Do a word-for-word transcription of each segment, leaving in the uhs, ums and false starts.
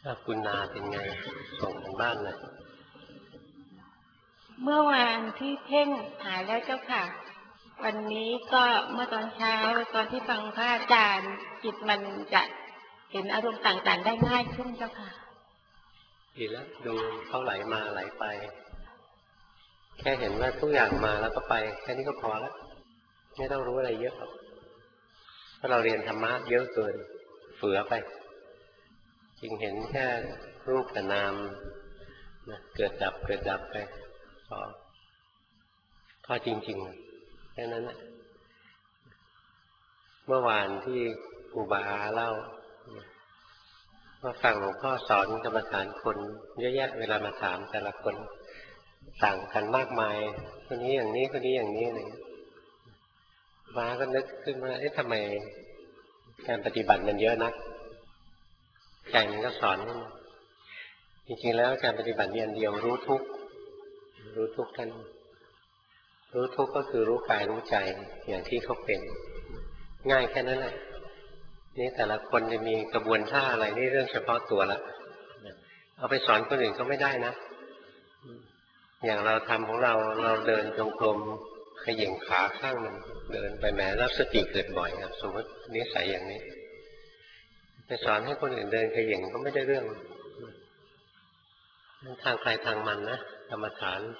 ถ้าคุณนาเป็นไงส่งถึงบ้านเลยเมื่อวานที่เพ่งหายแล้วเจ้าค่ะวันนี้ก็เมื่อตอนเช้าตอนที่ฟังพระอาจารย์จิตมันจะเห็นอารมณ์ต่างๆได้ง่ายขึ้นเจ้าค่ะดีแล้วดูเขาไหลมาไหลไปแค่เห็นว่าทุกอย่างมาแล้วก็ไปแค่นี้ก็พอแล้วไม่ต้องรู้อะไรเยอะหรอกเพราะเราเรียนธรรมะเยอะเกินเฟือไปจริงเห็นแค่รูปกับนามนะเกิดดับเกิดดับไปพอพอจริงๆแค่นั้นแหละเมื่อวานที่ครูบาเล่าว่าฟังหลวงพ่อสอนกรรมฐานคนเยอะแยะเวลามาถามแต่ละคนต่างกันมากมายคนนี้อย่างนี้คนนี้อย่างนี้อะไรม้าก็นึกขึ้นว่าเอ๊ะทำไมการปฏิบัติมันเยอะนักใจมันก็สอนจริงๆแล้วการปฏิบัติมีอันเดียวรู้ทุกรู้ทุกท่านรู้ทุกก็คือรู้กายรู้ใจอย่างที่เขาเป็นง่ายแค่นั้นแหละนี่แต่ละคนจะมีกระบวนท่าอะไรนี่เรื่องเฉพาะตัวละเอาไปสอนคนอื่นก็ไม่ได้นะอย่างเราทำของเราเราเดินจงกรมขย่งขาข้างมันเดินไปแม้แล้วสติเกิดบ่อยครับสมมตินิสัยอย่างนี้ไปสอนให้คนอื่นเดินขย่งก็ไม่ได้เรื่องทางใครทางมันนะกรรมฐาน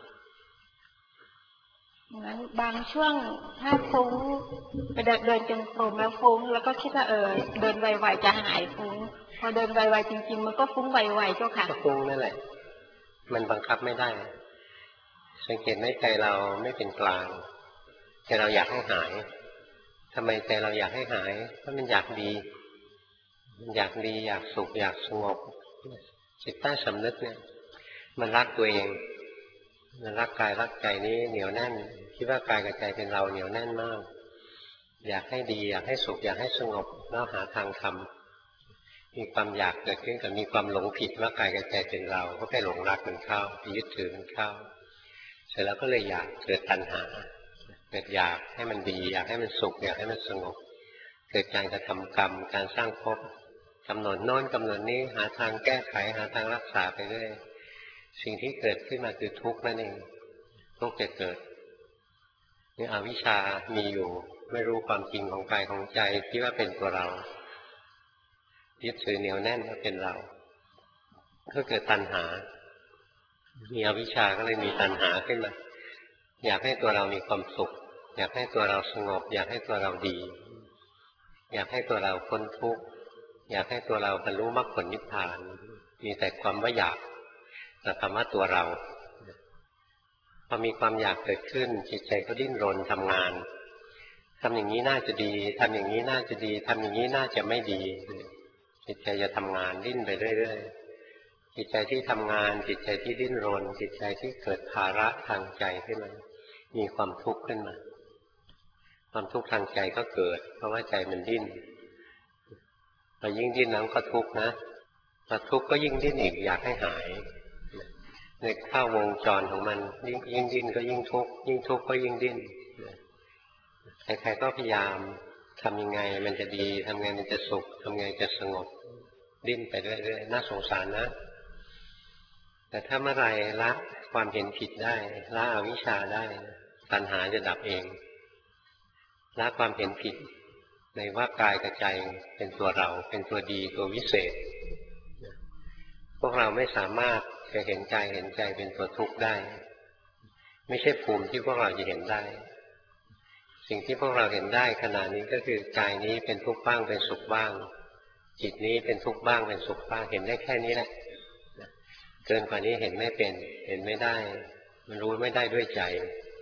งั้นบางช่วงถ้าฟุ้งไปเดินเดินจงกรมแล้วฟุ้งแล้วก็คิดว่าเออเดินไวๆจะหายฟุ้งพอเดินไวๆจริงๆมันก็ฟุ้งไวๆเจ้าค่ะก็ฟุ้งนั่นแหละมันบังคับไม่ได้สังเกตไหมใจเราไม่เป็นกลางใจเราอยากให้หายทำไมใจเราอยากให้หายเพราะมันอยากดีมันอยากดีอยากสุขอยากสงบจิตใต้สำนึกเนี่ยมันรักตัวเองมันรักกายรักใจนี้เหนียวแน่นคิดว่ากายกับใจเป็นเราเหนียวแน่นมากอยากให้ดีอยากให้สุขอยากให้สงบแล้วหาทางทำมีความอยากเกิดขึ้นกับมีความหลงผิดว่ากายกับใจเป็นเราก็ไปหลงรักมันเข้าไปยึดถือมันเข้าเสร็จแล้วก็เลยอยากเกิดตัณหาเกิดอยากให้มันดีอยากให้มันสุขอยากให้มันสงบเกิดการกระทำกรรมการสร้างภพกำหนดโน้นกำหนดนี้หาทางแก้ไขหาทางรักษาไปเรื่อยสิ่งที่เกิดขึ้นมาคือทุกข์นั่นเองทุกข์จะเกิดนี่อวิชชามีอยู่ไม่รู้ความจริงของกายของใจที่ว่าเป็นตัวเรายึดถือเหนียวแน่นว่าเป็นเราก็เกิดตัณหามีอวิชชาก็เลยมีตัณหาขึ้นมาอยากให้ตัวเรามีความสุขอยากให้ตัวเราสงบอยากให้ตัวเราดีอยากให้ตัวเราพ้นทุกข์อยากให้ตัวเราบรรลุมรรคผลนิพพานมีแต่ความว่าอยากแต่คำว่าตัวเราพอมีความอยากเกิดขึ้นจิตใจก็ดิ้นรนทำงานทำอย่างนี้น่าจะดีทำอย่างนี้น่าจะดีทำอย่างนี้น่าจะไม่ดีจิตใจจะทำงานดิ้นไปเรื่อยๆจิตใจที่ทำงานจิตใจที่ดิ้นรนจิตใจที่เกิดภาระทางใจขึ้นมามีความทุกข์ขึ้นมาความทุกข์ทางใจก็เกิดเพราะว่าใจมันดิ้นพอยิ่งดิ้นแล้วก็ทุกข์นะพอทุกข์ก็ยิ่งดิ้นอีกอยากให้หายในเข้าวงจรของมันยิ่งยิ่งดิ้นก็ยิ่งทุกข์ยิ่งทุกข์ก็ยิ่งดิ้นใครๆก็พยายามทำยังไงมันจะดีทำไงมันจะสุขทำไงจะสงบดิ้นไปเรื่อยๆน่าสงสารนะแต่ถ้าเมื่อไรละความเห็นผิดได้ละอวิชชาได้ตัณหาจะดับเองละความเห็นผิดในว่ากายกับใจเป็นตัวเราเป็นตัวดีตัววิเศษพวกเราไม่สามารถจะเห็นกายเห็นใจเป็นตัวทุกข์ได้ไม่ใช่ภูมิที่พวกเราจะเห็นได้สิ่งที่พวกเราเห็นได้ขณะนี้ก็คือกายนี้เป็นทุกข์บ้างเป็นสุขบ้างจิตนี้เป็นทุกข์บ้างเป็นสุขบ้างเห็นได้แค่นี้แหละเกินกว่านี้เห็นไม่เป็นเห็นไม่ได้มันรู้ไม่ได้ด้วยใจ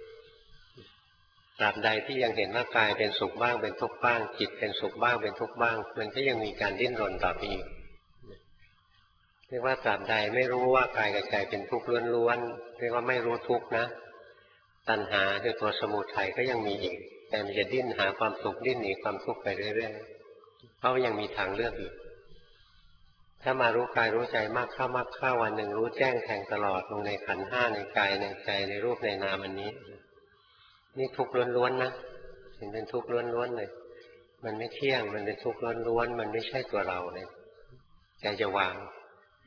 ตราบใดที่ยังเห็นว่ากายเป็นสุขบ้างเป็นทุกข์บ้างจิตเป็นสุขบ้างเป็นทุกข์บ้างมันก็ยังมีการดิ้นรนต่อไปอีกเรียกว่าตราบใดไม่รู้ว่ากายกับใจเป็นทุกข์ล้วนๆเรียกว่าไม่รู้ทุกข์นะตัณหาคือตัวสมุทัยก็ยังมีอีกแต่มันจะดิ้นหาความสุขดิ้นหนีความทุกข์ไปเรื่อยๆเพราะยังมีทางเลือกอีกถ้ามารู้กายรู้ใจมากเข้ามากเข้าวันหนึ่งรู้แจ้งแทงตลอดลงในขันธ์ห้าในกายในใจในรูปในนามอันนี้นี่ทุกข์ล้วนๆนะเห็นเป็นทุกข์ล้วนๆเลยมันไม่เที่ยงมันเป็นทุกข์ล้วนๆมันไม่ใช่ตัวเราเลยใจจะวาง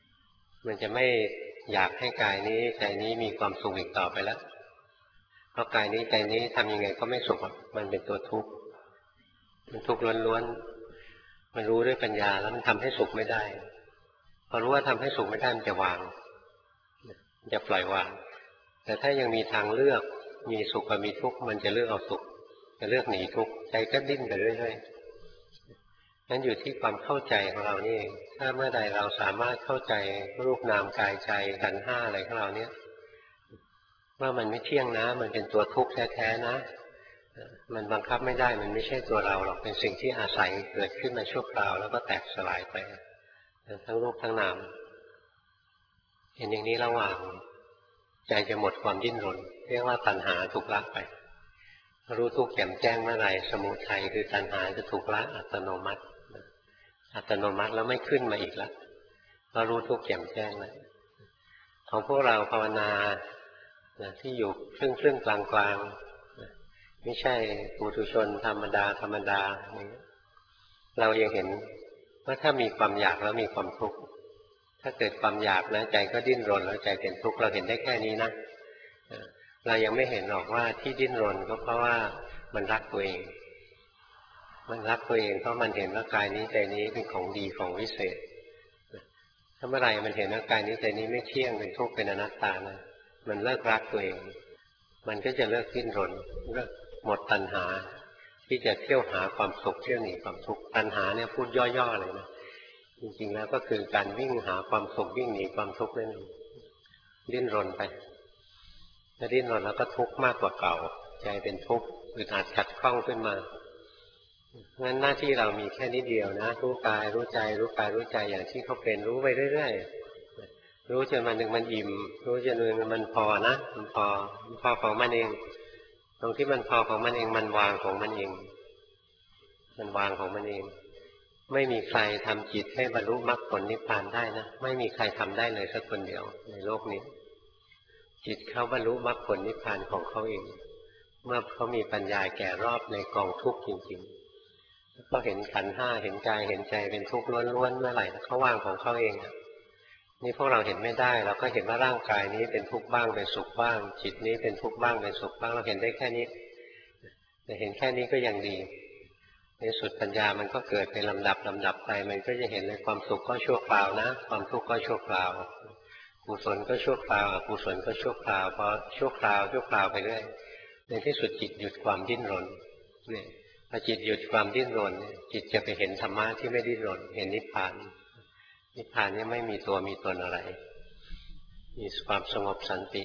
มันจะไม่อยากให้กายนี้ใจนี้มีความสุขอีกต่อไปแล้วเพราะกายนี้ใจนี้ทำยังไงก็ไม่สุขมันเป็นตัวทุกข์มันทุกข์ล้วนๆมันรู้ด้วยปัญญาแล้วมันทำให้สุขไม่ได้พอรู้ว่าทำให้สุขไม่ได้มันจะวางมันจะปล่อยวางแต่ถ้ายังมีทางเลือกมีสุขกับมีทุกข์มันจะเลือกเอาสุขจะเลือกหนีทุกข์ใจก็ดิ้นไปเรื่อยๆนั้นอยู่ที่ความเข้าใจของเรานี่เองถ้าเมื่อใดเราสามารถเข้าใจรูปนามกายใจขันธ์ห้าอะไรของเราเนี่ยว่ามันไม่เที่ยงนะมันเป็นตัวทุกข์แท้ๆนะมันบังคับไม่ได้มันไม่ใช่ตัวเราหรอกเป็นสิ่งที่อาศัยเกิดขึ้นมาชั่วคราวแล้วก็แตกสลายไปทั้งรูปทั้งนามเห็นอย่างนี้ระหว่างใจจะหมดความดิ้นรนเรียกว่าตัณหาถูกละไปรู้ทุกข์แจ่มแจ้งเมื่อไรสมุทัยคือตัณหาจะถูกละอัตโนมัติอัตโนมัติแล้วไม่ขึ้นมาอีกแล้วเรารู้ทุกข์แจ่มแจ้งแล้วของพวกเราภาวนาที่อยู่ครึ่งครึ่งกลางกลางไม่ใช่ปุถุชนธรรมดาธรรมดาเรายังเห็นว่าถ้ามีความอยากแล้วมีความทุกข์ถ้าเกิดความอยากนะใจก็ดิ้นรนแล้วใจเป็นทุกข์เราเห็นได้แค่นี้นะเรายังไม่เห็นหรอกว่าที่ดิ้นรนก็เพราะว่ามันรักตัวเองมันรักตัวเองเพราะมันเห็นว่ากายนี้ใจนี้เป็นของดีของวิเศษถ้าเมื่อไหร่มันเห็นว่ากายนี้ใจนี้ไม่เที่ยงเป็นทุกข์เป็นอนัตตานะมันเลิกรักตัวเองมันก็จะเลิกดิ้นรนเลิกหมดตัณหาที่จะเที่ยวหาความสุขเที่ยวหนีความทุกข์ตัณหาเนี่ยพูดย่อๆเลยนะจริงๆแล้วก็คือการวิ่งหาความสุขวิ่งหนีความทุกข์นั่นเองดิ้นรนไปถ้าดิ้นรนแล้วก็ทุกข์มากกว่าเก่าใจเป็นทุกข์อึดอัดขัดข้องขึ้นมางั้นหน้าที่เรามีแค่นิดเดียวนะรู้กายรู้ใจรู้กายรู้ใจอย่างที่เขาเป็นรู้ไปเรื่อยๆรู้จนมันหนึ่งมันอิ่มรู้จนหนึ่งมันพอนะมันพอมันพอของมันเองตรงที่มันพอของมันเองมันวางของมันเองมันวางของมันเองไม่มีใครทำจิตให้บรรลุมรรคผลนิพพานได้นะไม่มีใครทำได้เลยสักคนเดียวในโลกนี้จิตเขาบรรลุมรรคผลนิพพานของเขาเองเมื่อเขามีปัญญาแก่รอบในกองทุกข์จริงๆก็เห็นขันธ์ห้าเห็นกายเห็นใจเป็นทุกข์ล้วนๆเมื่อไหร่เขาว่างของเขาเองนี่พวกเราเห็นไม่ได้เราก็เห็นว่าร่างกายนี้เป็นทุกข์บ้างเป็นสุขบ้างจิตนี้เป็นทุกข์บ้างเป็นสุขบ้างเราเห็นได้แค่นี้แต่เห็นแค่นี้ก็ยังดีในสุดปัญญามันก็เกิดเป็นลำดับลำดับไปมันก็จะเห็นเลยความสุขก็ชั่วคราวนะความทุกข์ก็ชั่วคราวกุศลก็ชั่วคราวอกุศลก็ชั่วคราวพอชั่วคราวชั่วคราวไปเรื่อยในที่สุดจิตหยุดความดิ้นรนเนี่ยพอจิตหยุดความดิ้นรนจิตจะไปเห็นธรรมะที่ไม่ดิ้นรนเห็นนิพพานนิพพานนี่ไม่มีตัวมีตนอะไรมีความสงบสันติ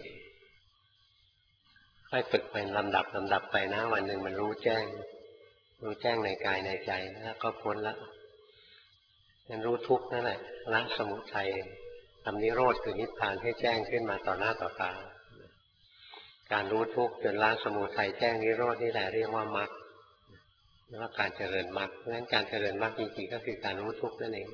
ค่อยฝึกไปลำดับลำดับไปนะวันหนึ่งมันรู้แจ้งรู้แจ้งในกายในใจแล้วก็พ้นละนั่นรู้ทุกข์นั่นแหละละสมุทัยทำนิโรธคือนิพพานให้แจ้งขึ้นมาต่อหน้าต่อตาการรู้ทุกข์จนละสมุทัยแจ้งนิโรธนี่แหละเรียกว่ามรรคเรียกว่าการเจริญมรรคเพราะฉะนั้นการเจริญมรรคจริงๆก็คือการรู้ทุกข์นั่นเอง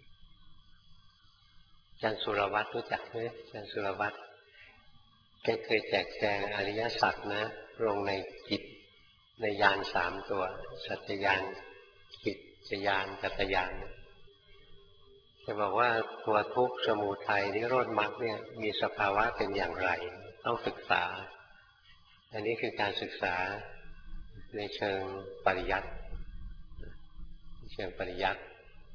อาจารย์สุรวัตรรู้จักไหมอาจารย์สุรวัตรแกเคยแจกแจงอริยสัจนะลงในจิตในญาณสามตัวสัจจญาณจิตญาณกัตตญาณจะบอกว่าตัวทุกข์สมุทัยนิโรธมรรคเนี่ยมีสภาวะเป็นอย่างไรต้องศึกษาอันนี้คือการศึกษาในเชิงปริยัติเชิงปริยัติ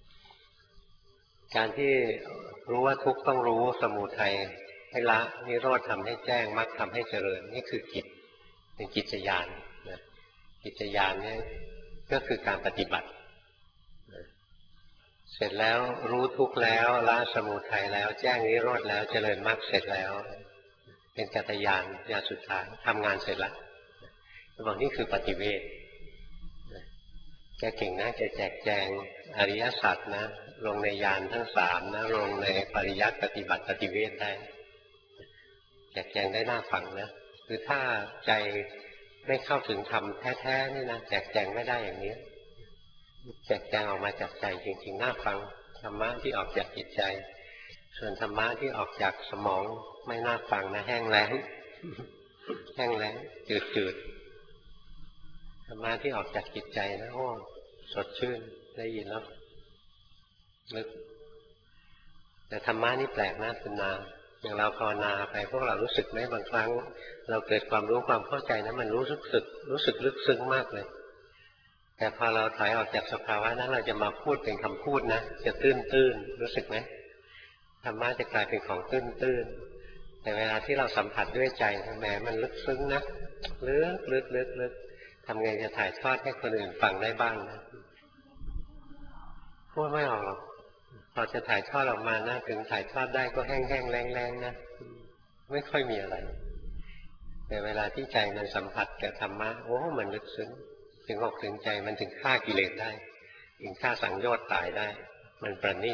การที่รู้ว่าทุกข์ต้องรู้สมุทัยให้ละนิโรธทำให้แจ้งมรรคทำให้เจริญนี่คือจิตเป็นจิตญาณจิตญาณเนี่ยก็คือการปฏิบัติเสร็จแล้วรู้ทุกข์แล้วละสมุทัยแล้วแจ้งนิโรธแล้วเจริญมรรคเสร็จแล้วเป็นกัตตญาณญาณสุดท้ายทำงานเสร็จแล้วบอกนี่คือปฏิเวทแกเก่งนะแกแจกแจงอริยสัจนะลงในญาณทั้งสามนะลงในปริยัติปฏิบัติปฏิเวทได้แจกแจงได้น่าฟังนะคือถ้าใจไม่เข้าถึงธรรมแท้ๆนี่นะแจกแจงไม่ได้อย่างนี้แจกแจงออกมาจากใจจริงๆน่าฟังธรรมะที่ออกจากจิตใจส่วนธรรมะที่ออกจากสมองไม่น่าฟังนะแห้งแล้งแห้งแล้งจืดๆธรรมะที่ออกจากจิตใจนะโอ้สดชื่นได้ยินแล้วลึกแต่ธรรมะนี่แปลกนะคุณนาอย่างเราภาวนาไปพวกเรารู้สึกไหมบางครั้งเราเกิดความรู้ความเข้าใจนะมันรู้สึกสึกรู้สึกลึกซึ้งมากเลยแต่พอเราถอยออกจากสภาวะนั้นเราจะมาพูดเป็นคำพูดนะจะตื้นตื้นรู้สึกไหมธรรมะจะกลายเป็นของตื้นตื้นแต่เวลาที่เราสัมผัสด้วยใจแหมมันลึกซึ้งนะลึกลึกลึกลึกทำไงจะถ่ายทอดให้คนอื่นฟังได้บ้างนะพูดไม่ออกหรอกพอจะถ่ายทอดออกมานะถึงถ่ายทอดได้ก็แห้งแห้งแรงแรงนะไม่ค่อยมีอะไรแต่เวลาที่ใจมันสัมผัสกับธรรมะโอ้มันลึกซึ้งถึงอกถึงใจมันถึงฆ่ากิเลสได้ถึงฆ่าสังโยชน์ตายได้มันประณีต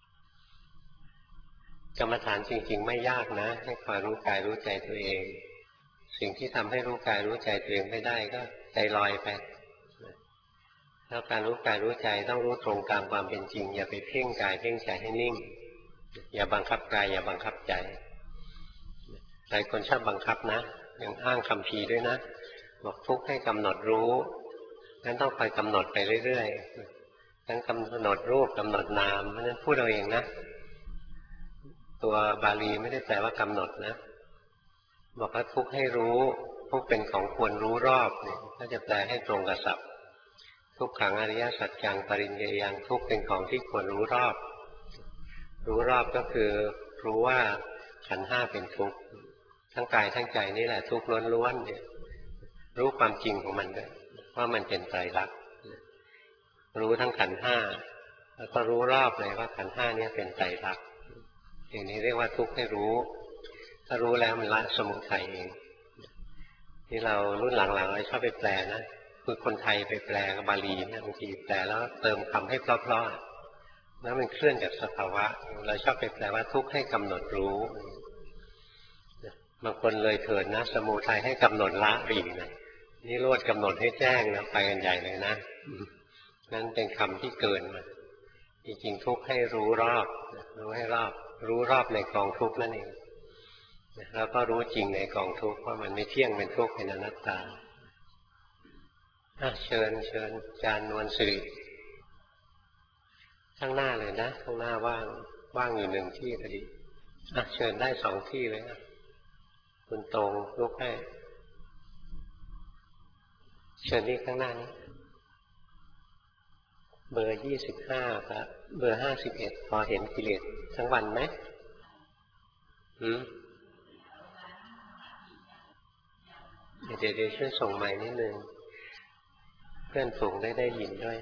กรรมฐานจริงๆไม่ยากนะให้คอยรู้กายรู้ใจตัวเองสิ่งที่ทำให้รู้กายรู้ใจตัวเองไม่ได้ก็ใจลอยไปแล้วการรู้กายรู้ใจต้องรู้ตรงตามความเป็นจริงอย่าไปเพ่งกายเพ่งใจให้นิ่งอย่าบังคับกายอย่าบังคับใจหลายคนชอบบังคับนะยังอ้างคัมภีร์ด้วยนะบอกทุกข์ให้กำหนดรู้งั้นต้องคอยกำหนดไปเรื่อยๆทั้งกำหนดรูปกำหนดนามเพราะฉะนั้นพูดเอาเองนะตัวบาลีไม่ได้แปลว่ากำหนดนะบอกว่าทุกข์ให้รู้ทุกข์เป็นของควรรู้รอบเนี่ยถ้าจะแปลให้ตรงกับศัพท์ทุกขังอริยสัจจังปริญญายังทุกข์เป็นของที่ควรรู้รอบรู้รอบก็คือรู้ว่าขันธ์ห้าเป็นทุกข์ทั้งกายทั้งใจนี่แหละทุกข์ล้วนๆเนี่ยรู้ความจริงของมันด้วยว่ามันเป็นไตรลักษณ์รู้ทั้งขันธ์ห้าแล้วก็รู้รอบเลยว่าขันธ์ห้านี้เป็นไตรลักษณ์อย่างนี้เรียกว่าทุกข์ให้รู้ถ้ารู้แล้วมันละสมุทัยเองที่เรารุ่นหลังๆเราชอบไปแปลนะคือคนไทยไปแปลกับบาลีเนี่ยบางทีแปลแล้วเติมคำให้เพราะๆแล้วมันเคลื่อนจากสภาวะเราชอบไปแปลว่าทุกข์ให้กำหนดรู้บางคนเลยเถิดนะสมุทัยให้กำหนดละอีกนะนี่โลดกำหนดให้แจ้งนะไปกันใหญ่เลยนะนั่นเป็นคำที่เกินมาจริงๆทุกข์ให้รู้รอบรู้ให้รอบรู้รอบในกองทุกข์นั่นเองแล้วก็รู้จริงในกองทุกข์ว่ามันไม่เที่ยงเป็นทุกข์เป็นอนัตตาเชิญเชิญอาจารย์นวลสิริข้างหน้าเลยนะข้างหน้าว่างว่างอยู่หนึ่งที่พอดีเชิญได้สองที่เลยนะคุณตรงลุกให้เชิญที่ข้างหน้านี้เบอร์ยี่สิบห้าครับเบอร์ห้าสิบเอ็ดพอเห็นกิเลสทั้งวันไหมหืมเดี๋ยวเดี๋ยวช่วยส่งใหม่นิดนึงเพื่อนฝูงได้ได้ยินด้วย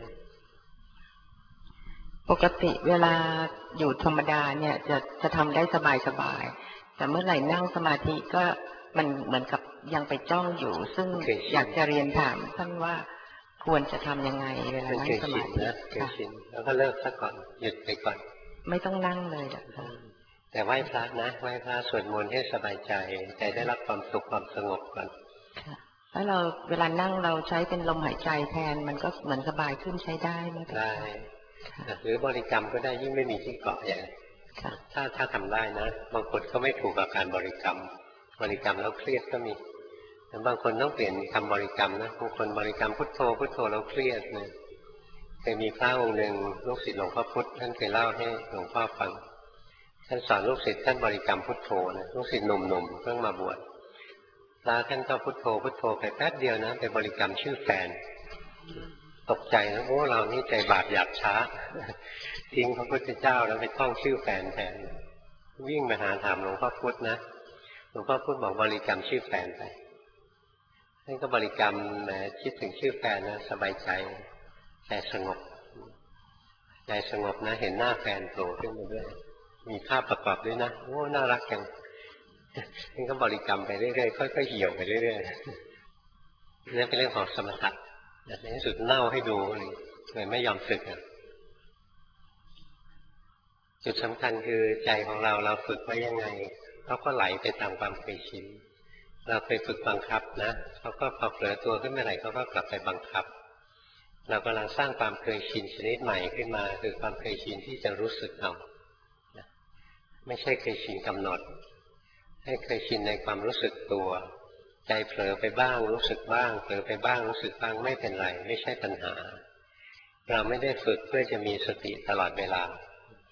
ปกติเวลาอยู่ธรรมดาเนี่ยจะจะทำได้สบายสบายแต่เมื่อไหร่นั่งสมาธิก็มันเหมือนกับยังไปจ้องอยู่ซึ่งอยากจะเรียนถามท่านว่าควรจะทำยังไงเวลานั่งสมาธินะเคยชินแล้วก็เลิกซะก่อนหยุดไปก่อนไม่ต้องนั่งเลยอ่ะแต่ไหว้พระนะไหว้พระสวดมนต์ให้สบายใจใจได้รับความสุขความสงบก่อนแล้วเราเวลานั่งเราใช้เป็นลมหายใจแทนมันก็เหมือนสบายขึ้นใช้ได้ไหมได้หรือบริกรรมก็ได้ยิ่งไม่มีที่เกาะอย่างถ้าถ้าทำได้นะบางคนก็ไม่ถูกกับการบริกรรมบริกรรมแล้วเครียดก็มีแต่บางคนต้องเปลี่ยนคำบริกรรมนะบางคนบริกรรมพุทโธพุทโธแล้วเครียดนะเคยมีพระองค์หนึ่งลูกศิษย์หลวงพ่อพุธท่านเคยเล่าให้หลวงพ่อฟังท่านสอนลูกศิษย์ท่านบริกรรมพุทโธนะลูกศิษย์หนุ่มๆเพิ่งมาบวชพระท่านก็พุทโธพุทโธไปแป๊บเดียวนะไปบริกรรมชื่อแฟนตกใจนะโอ้เรานี่ใจบาปหยาบช้าทิ้งพระพุทธเจ้าแล้วไปท่องชื่อแฟนแทนวิ่งมาหาถามหลวงพ่อพุธนะหลวงพ่อพุธบอกบริกรรมชื่อแฟนไปท่านก็บริกรรมแหมคิดถึงชื่อแฟนนะสบายใจใจสงบใจสงบนะเห็นหน้าแฟนโผล่ขึ้นมาด้วยมีภาพประกอบด้วยนะโอ้น่ารักจังท่านก็บริกรรมไปเรื่อยๆค่อยๆเหี่ยวไปเรื่อยๆนี่เป็นเรื่องของสมถะในที่สุดเน่าให้ดูเลยไม่ยอมฝึกจุดสำคัญคือใจของเราเราฝึกไว้ยังไงเขาก็ไหลไปตามความเคยชินเราเคยฝึกบังคับนะเขาก็พอเผลอตัวขึ้นเมื่อไหร่เขาก็กลับไปบังคับเรากำลังสร้างความเคยชินชนิดใหม่ขึ้นมาคือความเคยชินที่จะรู้สึกเอาไม่ใช่เคยชินกำหนดให้เคยชินในความรู้สึกตัวใจเผลอไปบ้างรู้สึกบ้างเผลอไปบ้างรู้สึกบ้างไม่เป็นไรไม่ใช่ปัญหาเราไม่ได้ฝึกเพื่อจะมีสติตลอดเวลาส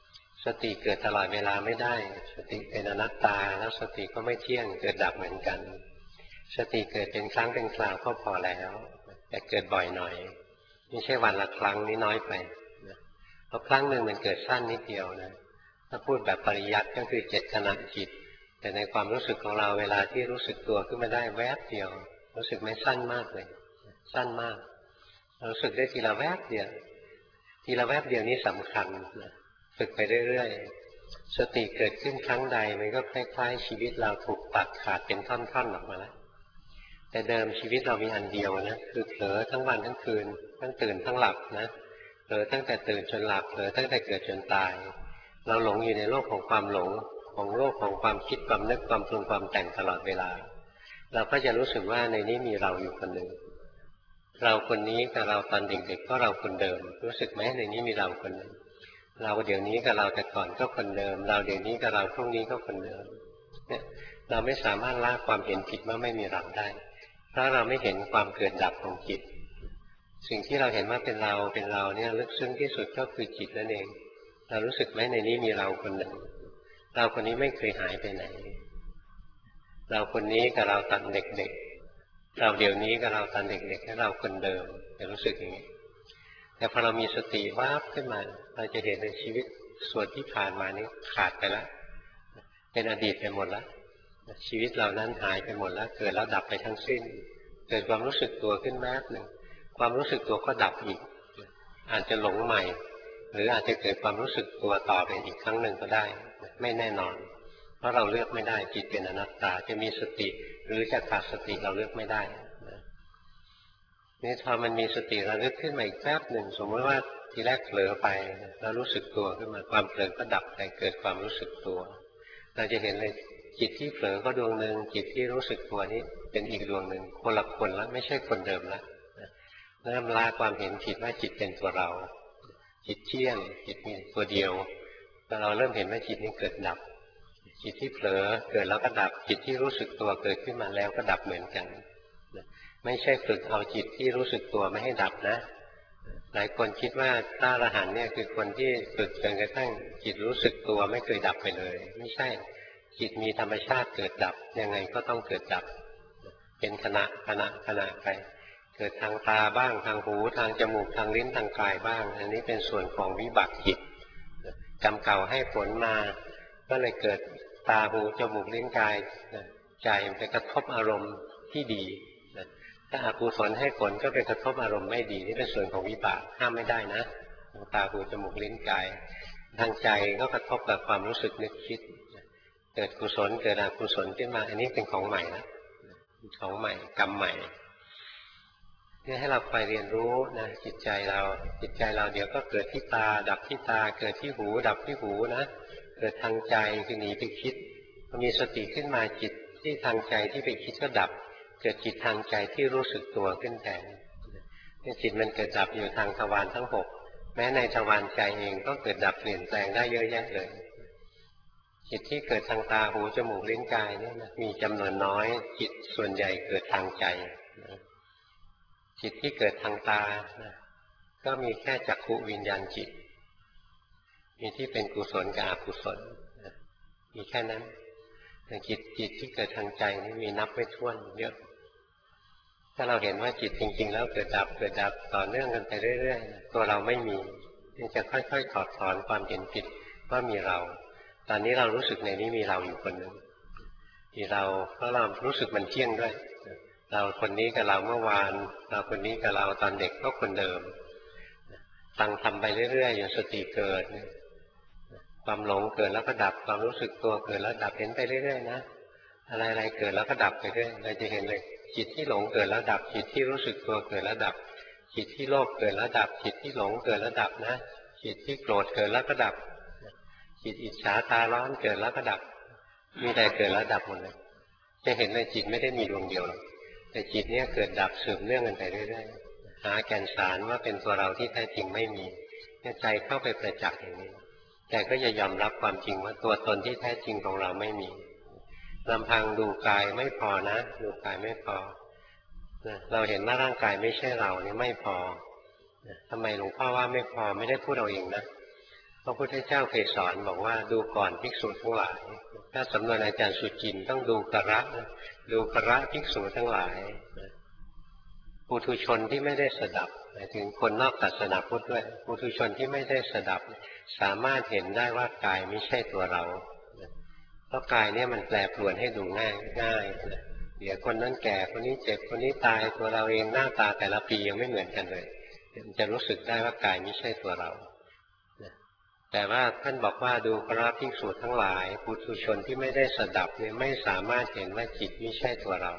ติเกิดตลอดเวลาไม่ได้สติเป็นอนัตตาแล้วสติก็ไม่เที่ยงเกิดดับเหมือนกันสติเกิดเป็นครั้งเป็นคราวก็พอแล้วแต่เกิดบ่อยหน่อยไม่ใช่วันละครั้งนี่น้อยไปเพราะครั้งหนึ่งมันเกิดสั้นนิดเดียวนะถ้าพูดแบบปริยัติก็คือเจ็ดขณะจิตแต่ในความรู้สึกของเราเวลาที่รู้สึกตัวขึ้นมาได้แวบเดียวรู้สึกไม่สั้นมากเลยสั้นมากรู้สึกได้ทีละแวบเดียวทีละแวบเดียวนี้สำคัญนะฝึกไปเรื่อยๆสติเกิดขึ้นครั้งใดมันก็คล้ายๆชีวิตเราถูกตัดขาดเป็นท่อนๆออกมาแล้วแต่เดิมชีวิตเรามีอันเดียวนะคือเผลอทั้งวันทั้งคืนทั้งตื่นทั้งหลับนะเผลอตั้งแต่ตื่นจนหลับเผลอตั้งแต่เกิดจนตายเราหลงอยู่ในโลกของความหลงของโลกของความคิดความนึกความปรุงความแต่งตลอดเวลาเราก็จะรู้สึกว่าในนี้มีเราอยู่คนหนึ่งเราคนนี้กับเราตอนเด็กๆก็เราคนเดิมรู้สึกไหมในนี้มีเราคนหนึ่งเราเดี๋ยวนี้กับเราแต่ก่อนก็คนเดิมเราเดี๋ยวนี้กับเราพรุ่งนี้ก็คนเดิมเนี่ยเราไม่สามารถละความเห็นผิดว่าไม่มีเราได้เพราะเราไม่เห็นความเกิดดับของจิตสิ่งที่เราเห็นว่าเป็นเราเป็นเราเนี่ยลึกซึ้งที่สุดก็คือจิตนั่นเองเรารู้สึกไหมในนี้มีเราคนหนึ่งเราคนนี้ไม่เคยหายไปไหนเราคนนี้กับเราตอนเด็กๆเราเดี๋ยวนี้กับเราตอนเด็กๆให้เราคนเดิมจะรู้สึกอย่างนี้แต่พอเรามีสติวาบขึ้นมาเราจะเห็นในชีวิตส่วนที่ผ่านมานี้ขาดไปแล้วเป็นอดีตไปหมดแล้วชีวิตเรานั้นหายไปหมดแล้วเกิดแล้วดับไปทั้งสิ้นเกิดความรู้สึกตัวขึ้นแวบหนึ่งความรู้สึกตัวก็ดับอีกอาจจะหลงใหม่หรืออาจจะเกิดความรู้สึกตัวต่อไปอีกครั้งหนึ่งก็ได้ไม่แน่นอนเพราะเราเลือกไม่ได้จิตเป็นอนัตตาจะมีสติหรือจะขาดสติเราเลือกไม่ได้นี่พอมันมีสติระลึกขึ้นมาอีกแป๊บหนึ่งสมมติว่าทีแรกเผลอไปแล้วรู้สึกตัวขึ้นมาความเผลอก็ดับไปเกิดความรู้สึกตัวเราจะเห็นเลยจิตที่เผลอก็ดวงหนึ่งจิตที่รู้สึกตัวนี้เป็นอีกดวงหนึ่งคนละคนแล้วไม่ใช่คนเดิมแล้วเริ่มละความเห็นผิดว่าจิตเป็นตัวเราจิตเที่ยงจิตมีตัวเดียวแต่เราเริ่มเห็นว่าจิตนี้เกิดดับจิตที่เผลอเกิดแล้วก็ดับจิตที่รู้สึกตัวเกิดขึ้นมาแล้วก็ดับเหมือนกันไม่ใช่ฝึกเอาจิตที่รู้สึกตัวไม่ให้ดับนะหลายคนคิดว่าพระอรหันต์เนี่ยคือคนที่ฝึกจนกระทั่งจิตรู้สึกตัวไม่เคยดับไปเลยไม่ใช่จิตมีธรรมชาติเกิดดับยังไงก็ต้องเกิดดับเป็นขณะขณะขณะไปเกิดทางตาบ้างทางหูทางจมูกทางลิ้นทางกายบ้างอันนี้เป็นส่วนของวิบากจิตกรรมเก่าให้ผลมาก็เลยเกิดตาหูจมูกลิ้นกายใจไปกระทบอารมณ์ที่ดีถ้าอกุศลให้ผลก็ไปกระทบอารมณ์ไม่ดีนี่เป็นส่วนของวิบากห้ามไม่ได้นะตาหูจมูกลิ้นกายทางใจก็กระทบกับความรู้สึกนึกคิดเกิดกุศลเกิดอกุศลขึ้นมาอันนี้เป็นของใหม่นะของใหม่กรรมใหม่นี่ให้เราไปเรียนรู้นะจิตใจเราจิตใจเราเดี๋ยวก็เกิดที่ตาดับที่ตาเกิดที่หูดับที่หูนะเกิดทางใจคือหนีไปคิดพอมีสติขึ้นมาจิตที่ทางใจที่ไปคิดก็ดับเกิดจิตทางใจที่รู้สึกตัวขึ้นแทนจิตมันเกิดดับอยู่ทางทวารทั้งหกแม้ในทวารใจเองก็เกิดดับเปลี่ยนแปลงได้เยอะแยะเลยจิตที่เกิดทางตาหูจมูกลิ้นกายนี่นะมีจำนวนน้อยจิตส่วนใหญ่เกิดทางใจจิตที่เกิดทางตานะก็มีแค่จักขุวิญญาณจิตมีที่เป็นกุศลกับอกุศลนะมีแค่นั้นแต่จิตจิตที่เกิดทางใจนี่มีนับไม่ถ้วนเยอะถ้าเราเห็นว่าจิตจริงๆแล้วเกิดดับเกิดดับต่อเนื่องกันไปเรื่อยๆตัวเราไม่มีจะค่อยๆถอดถอนความเห็นผิดว่ามีเราตอนนี้เรารู้สึกในนี้มีเราอยู่คนหนึ่งมีเราเพราะเรารู้สึกมันเที่ยงด้วยเราคนนี้กับเราเมื่อวานเราคนนี้กับเราตอนเด็กก็คนเดิมฟังทำไปเรื่อยๆอย่างสติเกิดความหลงเกิดแล้วก็ดับความรู้สึกตัวเกิดแล้วดับเห็นไปเรื่อยๆนะอะไรๆเกิดแล้วก็ดับไปเรื่อยเราจะเห็นเลยจิตที่หลงเกิดแล้วดับจิตที่รู้สึกตัวเกิดแล้วดับจิตที่โลภเกิดแล้วดับจิตที่หลงเกิดแล้วดับนะจิตที่โกรธเกิดแล้วก็ดับจิตอิจฉาตาร้อนเกิดแล้วก็ดับมีแต่เกิดแล้วดับหมดเลยจะเห็นเลยจิตไม่ได้มีดวงเดียวหรอกแต่จิตเนี้ยเกิดดับสืบเนื่องกันไปเรื่อยๆหาแก่นสารว่าเป็นตัวเราที่แท้จริงไม่มีใจเข้าไปประจักษ์อย่างนี้ใจก็จะยอมรับความจริงว่าตัวตนที่แท้จริงของเราไม่มีลำพังดูกายไม่พอนะดูกายไม่พอเราเห็นว่าร่างกายไม่ใช่เรานี่ไม่พอทำไมหลวงพ่อว่าไม่พอไม่ได้พูดเอาเองนะพระพุทธเจ้าเคยสอนบอกว่าดูก่อนภิกษุทั้งหลายถ้าสำนวนอาจารย์สุจินต์ต้องดูกระดูกระภิกษุทั้งหลายปุถุชนที่ไม่ได้สดับหมายถึงคนนอกศาสนาพุทธด้วยปุถุชนที่ไม่ได้สดับสามารถเห็นได้ว่ากายไม่ใช่ตัวเราเพราะกายเนี่ยมันแปรปรวนให้ดูง่ายง่ายเดี๋ยวคนนั้นแก่คนนี้เจ็บคนนี้ตายตัวเราเองหน้าตาแต่ละปียังไม่เหมือนกันเลยจะรู้สึกได้ว่ากายไม่ใช่ตัวเราแต่ว่าท่านบอกว่าดูกราภิกษุทั้งหลายปุถุชนที่ไม่ได้สดับเนี่ยไม่สามารถเห็นว่าจิตไม่ใช่ตัวเรา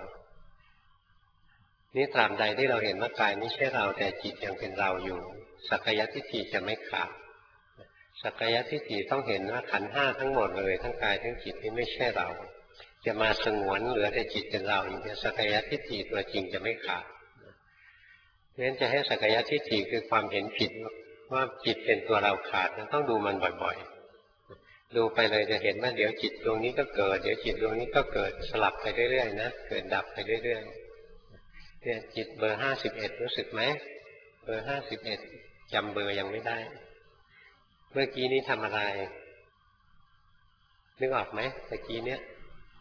นี่ตราบใดที่เราเห็นว่ากายไม่ใช่เราแต่จิตยังเป็นเราอยู่สักกายทิฏฐิจะไม่ขาดสักกายทิฏฐิต้องเห็นว่าขันธ์ห้าทั้งหมดเลยทั้งกายทั้งจิตนี่ไม่ใช่เราจะมาสงวนเหลือแต่จิตเป็นเราอย่างนี้สักกายทิฏฐิตัวจริงจะไม่ขาดเพราะฉะนั้นจะให้สักกายทิฏฐิคือความเห็นผิดว่าจิตเป็นตัวเราขาดต้องดูมันบ่อยๆดูไปเลยจะเห็นว่าเดี๋ยวจิตดวงนี้ก็เกิดเดี๋ยวจิตดวงนี้ก็เกิดสลับไปเรื่อยๆนะเกิดดับไปเรื่อยๆเนี่ยจิตเบอร์ห้าสิบเอ็ดรู้สึกไหมเบอร์ห้าสิบเอ็ดจำเบอร์ยังไม่ได้เมื่อกี้นี้ทำอะไรนึกออกไหมเมื่อกี้เนี้ย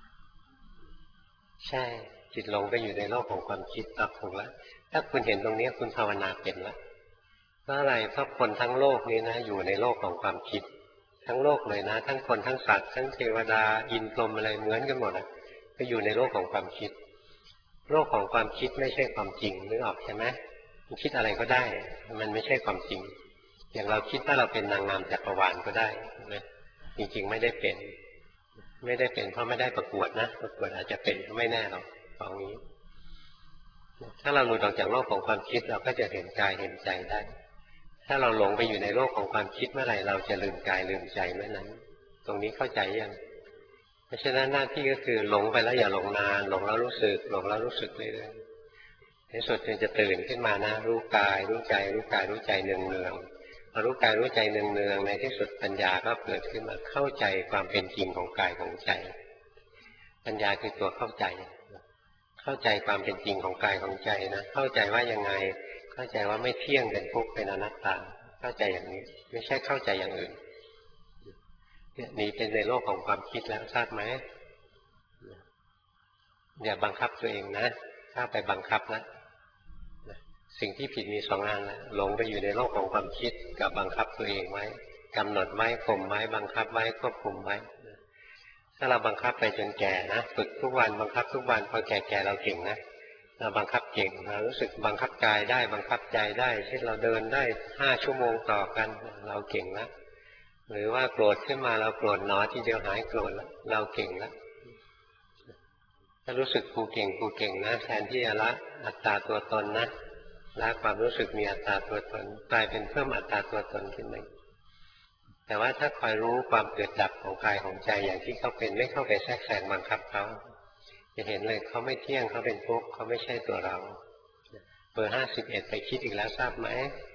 ใช่จิตหลงไปอยู่ในโลกของความคิดตอบถูกแล้วถ้าคุณเห็นตรงนี้คุณภาวนาเป็นแล้วเพราะอะไรเพราะคนทั้งโลกนี้นะอยู่ในโลกของความคิดทั้งโลกเลยนะทั้งคนทั้งสัตว์ทั้งเทวดาอินทร์พรหมอะไรเหมือนกันหมดอ่ะก็อยู่ในโลกของความคิดโลกของความคิดไม่ใช่ความจริงนึกออกใช่ไหมมันคิดอะไรก็ได้มันไม่ใช่ความจริงอย่างเราคิดว่าเราเป็นนางงามจักรวาลก็ได้นะจริงๆไม่ได้เป็นไม่ได้เป็นเพราะไม่ได้ประกวดนะประกวดอาจจะเป็นไม่แน่หรอกของนี้ถ้าเราหลุดออกจากโลกของความคิดเราก็จะเห็นกายเห็นใจได้ถ้าเราหลงไปอยู่ในโลกของความคิดเมื่อไหร่เราจะลืมกายลืมใจเมื่อนั้นตรงนี้เข้าใจยังเพราะฉะนั้นหน้าที่ก็คือหลงไปแล้วอย่าหลงนานหลงแล้วรู้สึกหลงแล้วรู้สึกเรื่อยๆในสุดจะตื่นขึ้นมานะรู้กายรู้ใจรู้กายรู้ใจเนืองๆพอรู้กายรู้ใจเนืองๆในที่สุดปัญญาก็เกิดขึ้นมาเข้าใจความเป็นจริงของกายของใจปัญญาคือตัวเข้าใจเข้าใจความเป็นจริงของกายของใจนะเข้าใจว่ายังไงเข้าใจว่าไม่เที่ยงเป็นทุกข์เป็นอนัตตาเข้าใจอย่างนี้ไม่ใช่เข้าใจอย่างอื่นเนี่ยหนีเป็นในโลกของความคิดแล้วทราบไหมอย่าบังคับตัวเองนะถ้าไปบังคับนะสิ่งที่ผิดมีสองอันนะหลงไปอยู่ในโลกของความคิดกับบังคับตัวเองไว้กำหนดไว้ข่มไว้บังคับไว้ควบคุมไว้ถ้าเราบังคับไปจนแก่นะฝึกทุกวันบังคับทุกวันพอแก่ๆเราเก่งนะเราบังคับเก่งเรารู้สึกบังคับกายได้บังคับใจได้เช่นเราเดินได้ห้าชั่วโมงต่อกันเราเก่งแล้วหรือว่าโกรธขึ้นมาเราโกรธหนอทีเดียวหายโกรธแล้วเราเก่งแล้วถ้ารู้สึกกูเก่งกูเก่งนะแทนที่จะละอัตตาตัวตนนะละความรู้สึกมีอัตตาตัวตนกลายเป็นเพิ่มอัตตาตัวตนขึ้นมาแต่ว่าถ้าคอยรู้ความเกิดดับของกายของใจอย่างที่เขาเป็นไม่เข้าไปแทรกแซงบังคับเขาจะเห็นเลยเขาไม่เที่ยงเขาเป็นทุกข์เขาไม่ใช่ตัวเราเบอร์ห้าสิบเอ็ดไปคิดอีกแล้วทราบไหม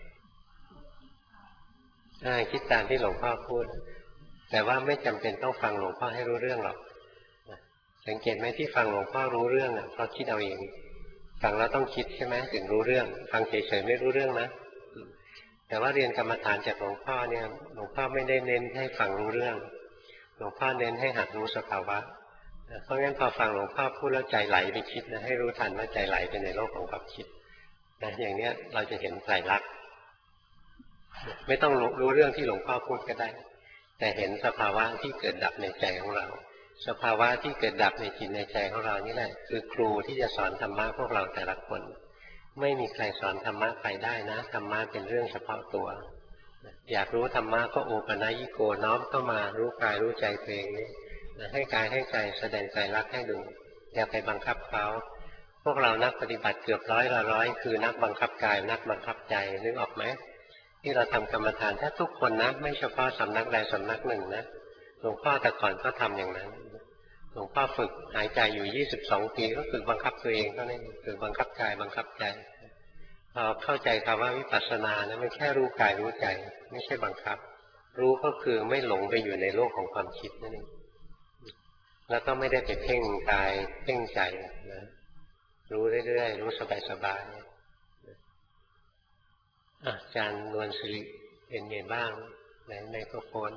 คิดตามที่หลวงพ่อพูดแต่ว่าไม่จำเป็นต้องฟังหลวงพ่อให้รู้เรื่องหรอกสังเกตไหมที่ฟังหลวงพ่อรู้เรื่องอ่ะเพราะคิดเอาเองฟังแล้วต้องคิดใช่ไหมถึงรู้เรื่องฟังเฉยๆไม่รู้เรื่องนะแต่ว่าเรียนกรรมฐานจากหลวงพ่อเนี่ยหลวงพ่อไม่ได้เน้นให้ฟังรู้เรื่องหลวงพ่อเน้นให้หัดรู้สภาวะเพราะงั้นพอฟังหลวงพ่อพูดแล้วใจไหลไปคิดนะให้รู้ทันว่าใจไหลไปในโลกของความคิดนะอย่างเนี้ยเราจะเห็นไตรลักษณ์ไม่ต้องรู้เรื่องที่หลวงพ่อพูดก็ได้แต่เห็นสภาวะที่เกิดดับในใจของเราสภาวะที่เกิดดับในจิตในใจของเรานี่แหละคือครูที่จะสอนธรรมะพวกเราแต่ละคนไม่มีใครสอนธรรมะใครได้นะธรรมะเป็นเรื่องเฉพาะตัวอยากรู้ธรรมะก็โอปนัญิโกน้อมเข้ามารู้กายรู้ใจตัวเองนี่ให้กายให้ใจแสดงใจรักให้ดูอย่าไปบังคับเขาพวกเรานักปฏิบัติเกือบร้อยละร้อยคือนักบังคับกายนักบังคับใจนึกออกไหมที่เราทำกรรมฐานแทบทุกคนนะไม่เฉพาะสำนักใดสำนักหนึ่งนะหลวงพ่อแต่ก่อนก็ทำอย่างนั้นหลวงพ่อฝึกหายใจอยู่ยี่สิบสองปีก็ฝึกบังคับตัวเองเท่านั้นฝึกบังคับกายบังคับใจพอเข้าใจคำว่าวิปัสสนานะไม่แค่รู้กายรู้ใจไม่ใช่บังคับรู้ก็คือไม่หลงไปอยู่ในโลกของความคิดนั่นเองแล้วก็ไม่ได้ไปเพ่งกายเพ่งใจนะรู้เรื่อยๆรู้สบายๆอาจารย์นวลศิริเป็นไงบ้างในไมโครโฟน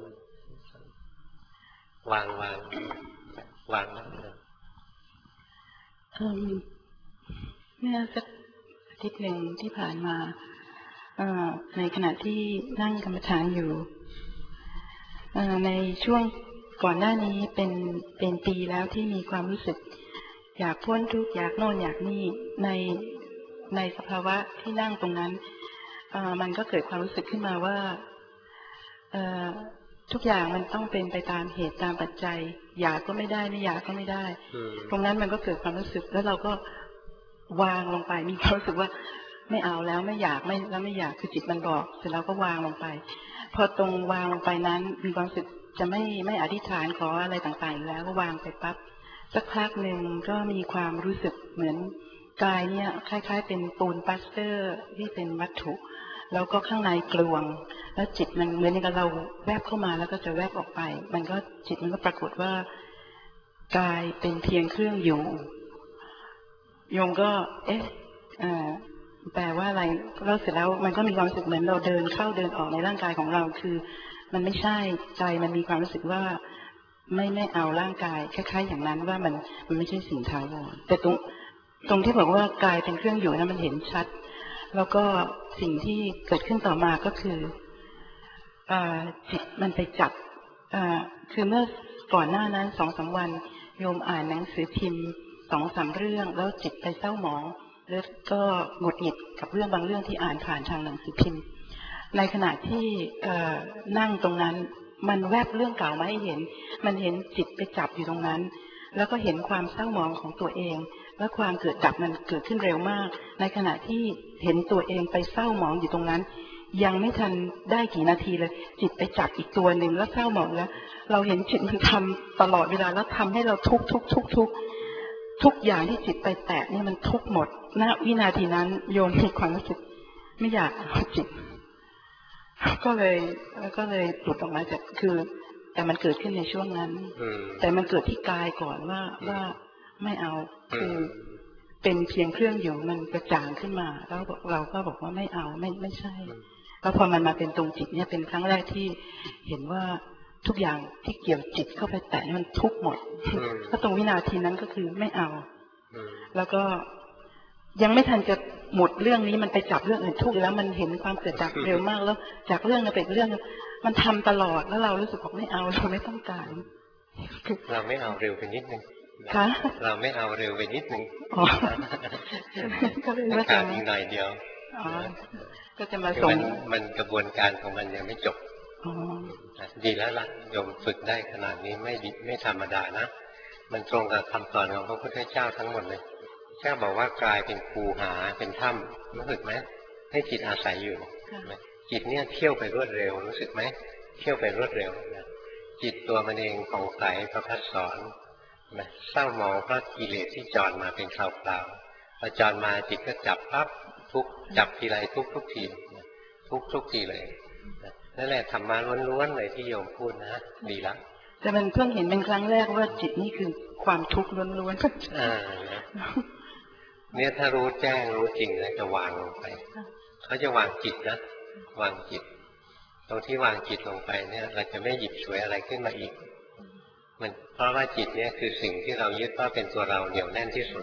วางวางวางนะเมื่อสักอาทิตย์หนึ่งที่ผ่านมาในขณะที่นั่งกรรมฐานอยู่ในช่วงก่อนหน้านี้เป็นเป็นปีแล้วที่มีความรู้สึกอยากพ้นทุกข์อยากโน่นอยากนี่ในในสภาวะที่นั่งตรงนั้นมันก็เกิดความรู้สึกขึ้นมาว่าทุกอย่างมันต้องเป็นไปตามเหตุตามปัจจัยอยากก็ไม่ได้ไม่อยากก็ไม่ได้ตรงนั้นมันก็เกิดความรู้สึกแล้วเราก็วางลงไปมีความรู้สึกว่าไม่เอาแล้วไม่อยากไม่แล้วไม่อยากคือจิตมันบอกเสร็จแล้วก็วางลงไปพอตรงวางลงไปนั้นมีความรู้สึกจะไม่ไม่อธิษฐานขออะไรต่างๆอีกแล้วก็วางไปปั๊บสักพักหนึ่งก็มีความรู้สึกเหมือนกายเนี่ยคล้ายๆเป็นปูนปลาสเตอร์ที่เป็นวัตถุแล้วก็ข้างในกลวงแล้วจิตมันเหมือนกับเราแวบเข้ามาแล้วก็จะแวบออกไปมันก็จิตมันก็ปรากฏว่ากายเป็นเพียงเครื่องอยู่โยมก็เอ๊ะแปลว่าอะไรแล้วเสร็จแล้วมันก็มีความรู้สึกเหมือนเราเดินเข้าเดินออกในร่างกายของเราคือมันไม่ใช่ใจมันมีความรู้สึกว่าไม่ไม่เอาร่างกายคล้ายๆอย่างนั้นว่ามันมันไม่ใช่สิ่งถาวรแต่ตรงตรงที่บอกว่ากายเป็นเครื่องอยู่นั้นมันเห็นชัดแล้วก็สิ่งที่เกิดขึ้นต่อมาก็คือจิตมันไปจับคือเมื่อก่อนหน้านั้นสองสามวันโยมอ่านหนังสือพิมพ์สองสามเรื่องแล้วจิตไปเศร้าหมองแล้วก็หงุดหงิดกับเรื่องบางเรื่องที่อ่านผ่านทางหนังสือพิมพ์ในขณะที่นั่งตรงนั้นมันแวบเรื่องเก่ามาให้เห็นมันเห็นจิตไปจับอยู่ตรงนั้นแล้วก็เห็นความเศร้าหมองของตัวเองและความเกิดดับมันเกิดขึ้นเร็วมากในขณะที่เห็นตัวเองไปเศร้าหมองอยู่ตรงนั้นยังไม่ทันได้กี่นาทีเลยจิตไปจับอีกตัวหนึ่งแล้วเศร้าหมองแล้วเราเห็นจิตมันทำตลอดเวลาแล้วทำให้เราทุกทุกทุกทุกทุกอย่างที่จิตไปแตะนี่มันทุกหมดณวินาทีนั้นโยมมีความรู้สึกไม่อยากเอาจิตก็เลยก็เลยหลุดออกมาจากคือแต่มันเกิดขึ้นในช่วงนั้นแต่มันเกิดที่กายก่อนว่าว่าไม่เอาคือเป็นเพียงเครื่องอยู่มันกระจ่างขึ้นมาแล้วเราก็บอกว่าไม่เอาไม่ไม่ใช่แล้วพอมันมาเป็นตรงจิตเนี่ยเป็นครั้งแรกที่เห็นว่าทุกอย่างที่เกี่ยวจิตเข้าไปแตะมันทุกหมดแล้วตรงวินาทีนั้นก็คือไม่เอาแล้วก็ยังไม่ทันจะหมดเรื่องนี้มันไปจับเรื่องอื่นทุกแล้วมันเห็นความเกิดดับเร็วมากแล้วจากเรื่องนึงเป็นเรื่องมันทำตลอดแล้วเรารู้สึกว่าไม่เอาเราไม่ต้องการเราไม่เอาเร็วไปนิดนึงค่ะเราไม่เอาเร็วไปนิดนึงก็เลยว่าจะอีกหน่อยเดียวก็จะมาส่งมันกระบวนการของมันยังไม่จบดีแล้วล่ะโยมฝึกได้ขนาดนี้ไม่ดีไม่ธรรมดานะมันตรงกับคำสอนของพระพุทธเจ้าทั้งหมดเลยเจ้าบอกว่ากายเป็นคูหาเป็นถ้ำรู้สึกไหมให้จิตอาศัยอยู่จิตเนี่ยเที่ยวไปรวดเร็วรู้สึกไหมเที่ยวไปรวดเร็วจิตตัวมันเองผ่องใสพระพัฒสอนเศร้าหมองเพราะกิเลสที่จรมาเป็นคราวคราวพอจรมาจิตก็จับปั๊บทุกจับทีไรทุกทุกทีทุกทุกทีเลยนั่นแหละธรรมะล้วนๆเลยที่โยมพูดนะดีละแต่มันเพิ่งเห็นเป็นครั้งแรกว่าจิตนี่คือความทุกข์ล้วนๆอ่าเนี่ยถ้ารู้แจ้งรู้จริงแล้วจะวางลงไปเขาจะวางจิตนะวางจิตตรงที่วางจิตลงไปเนี่ยเราจะไม่หยิบฉวยอะไรขึ้นมาอีกมันเพราะว่าจิตเนี่ยคือสิ่งที่เรายึดว่าเป็นตัวเราเหนียวแน่นที่สุด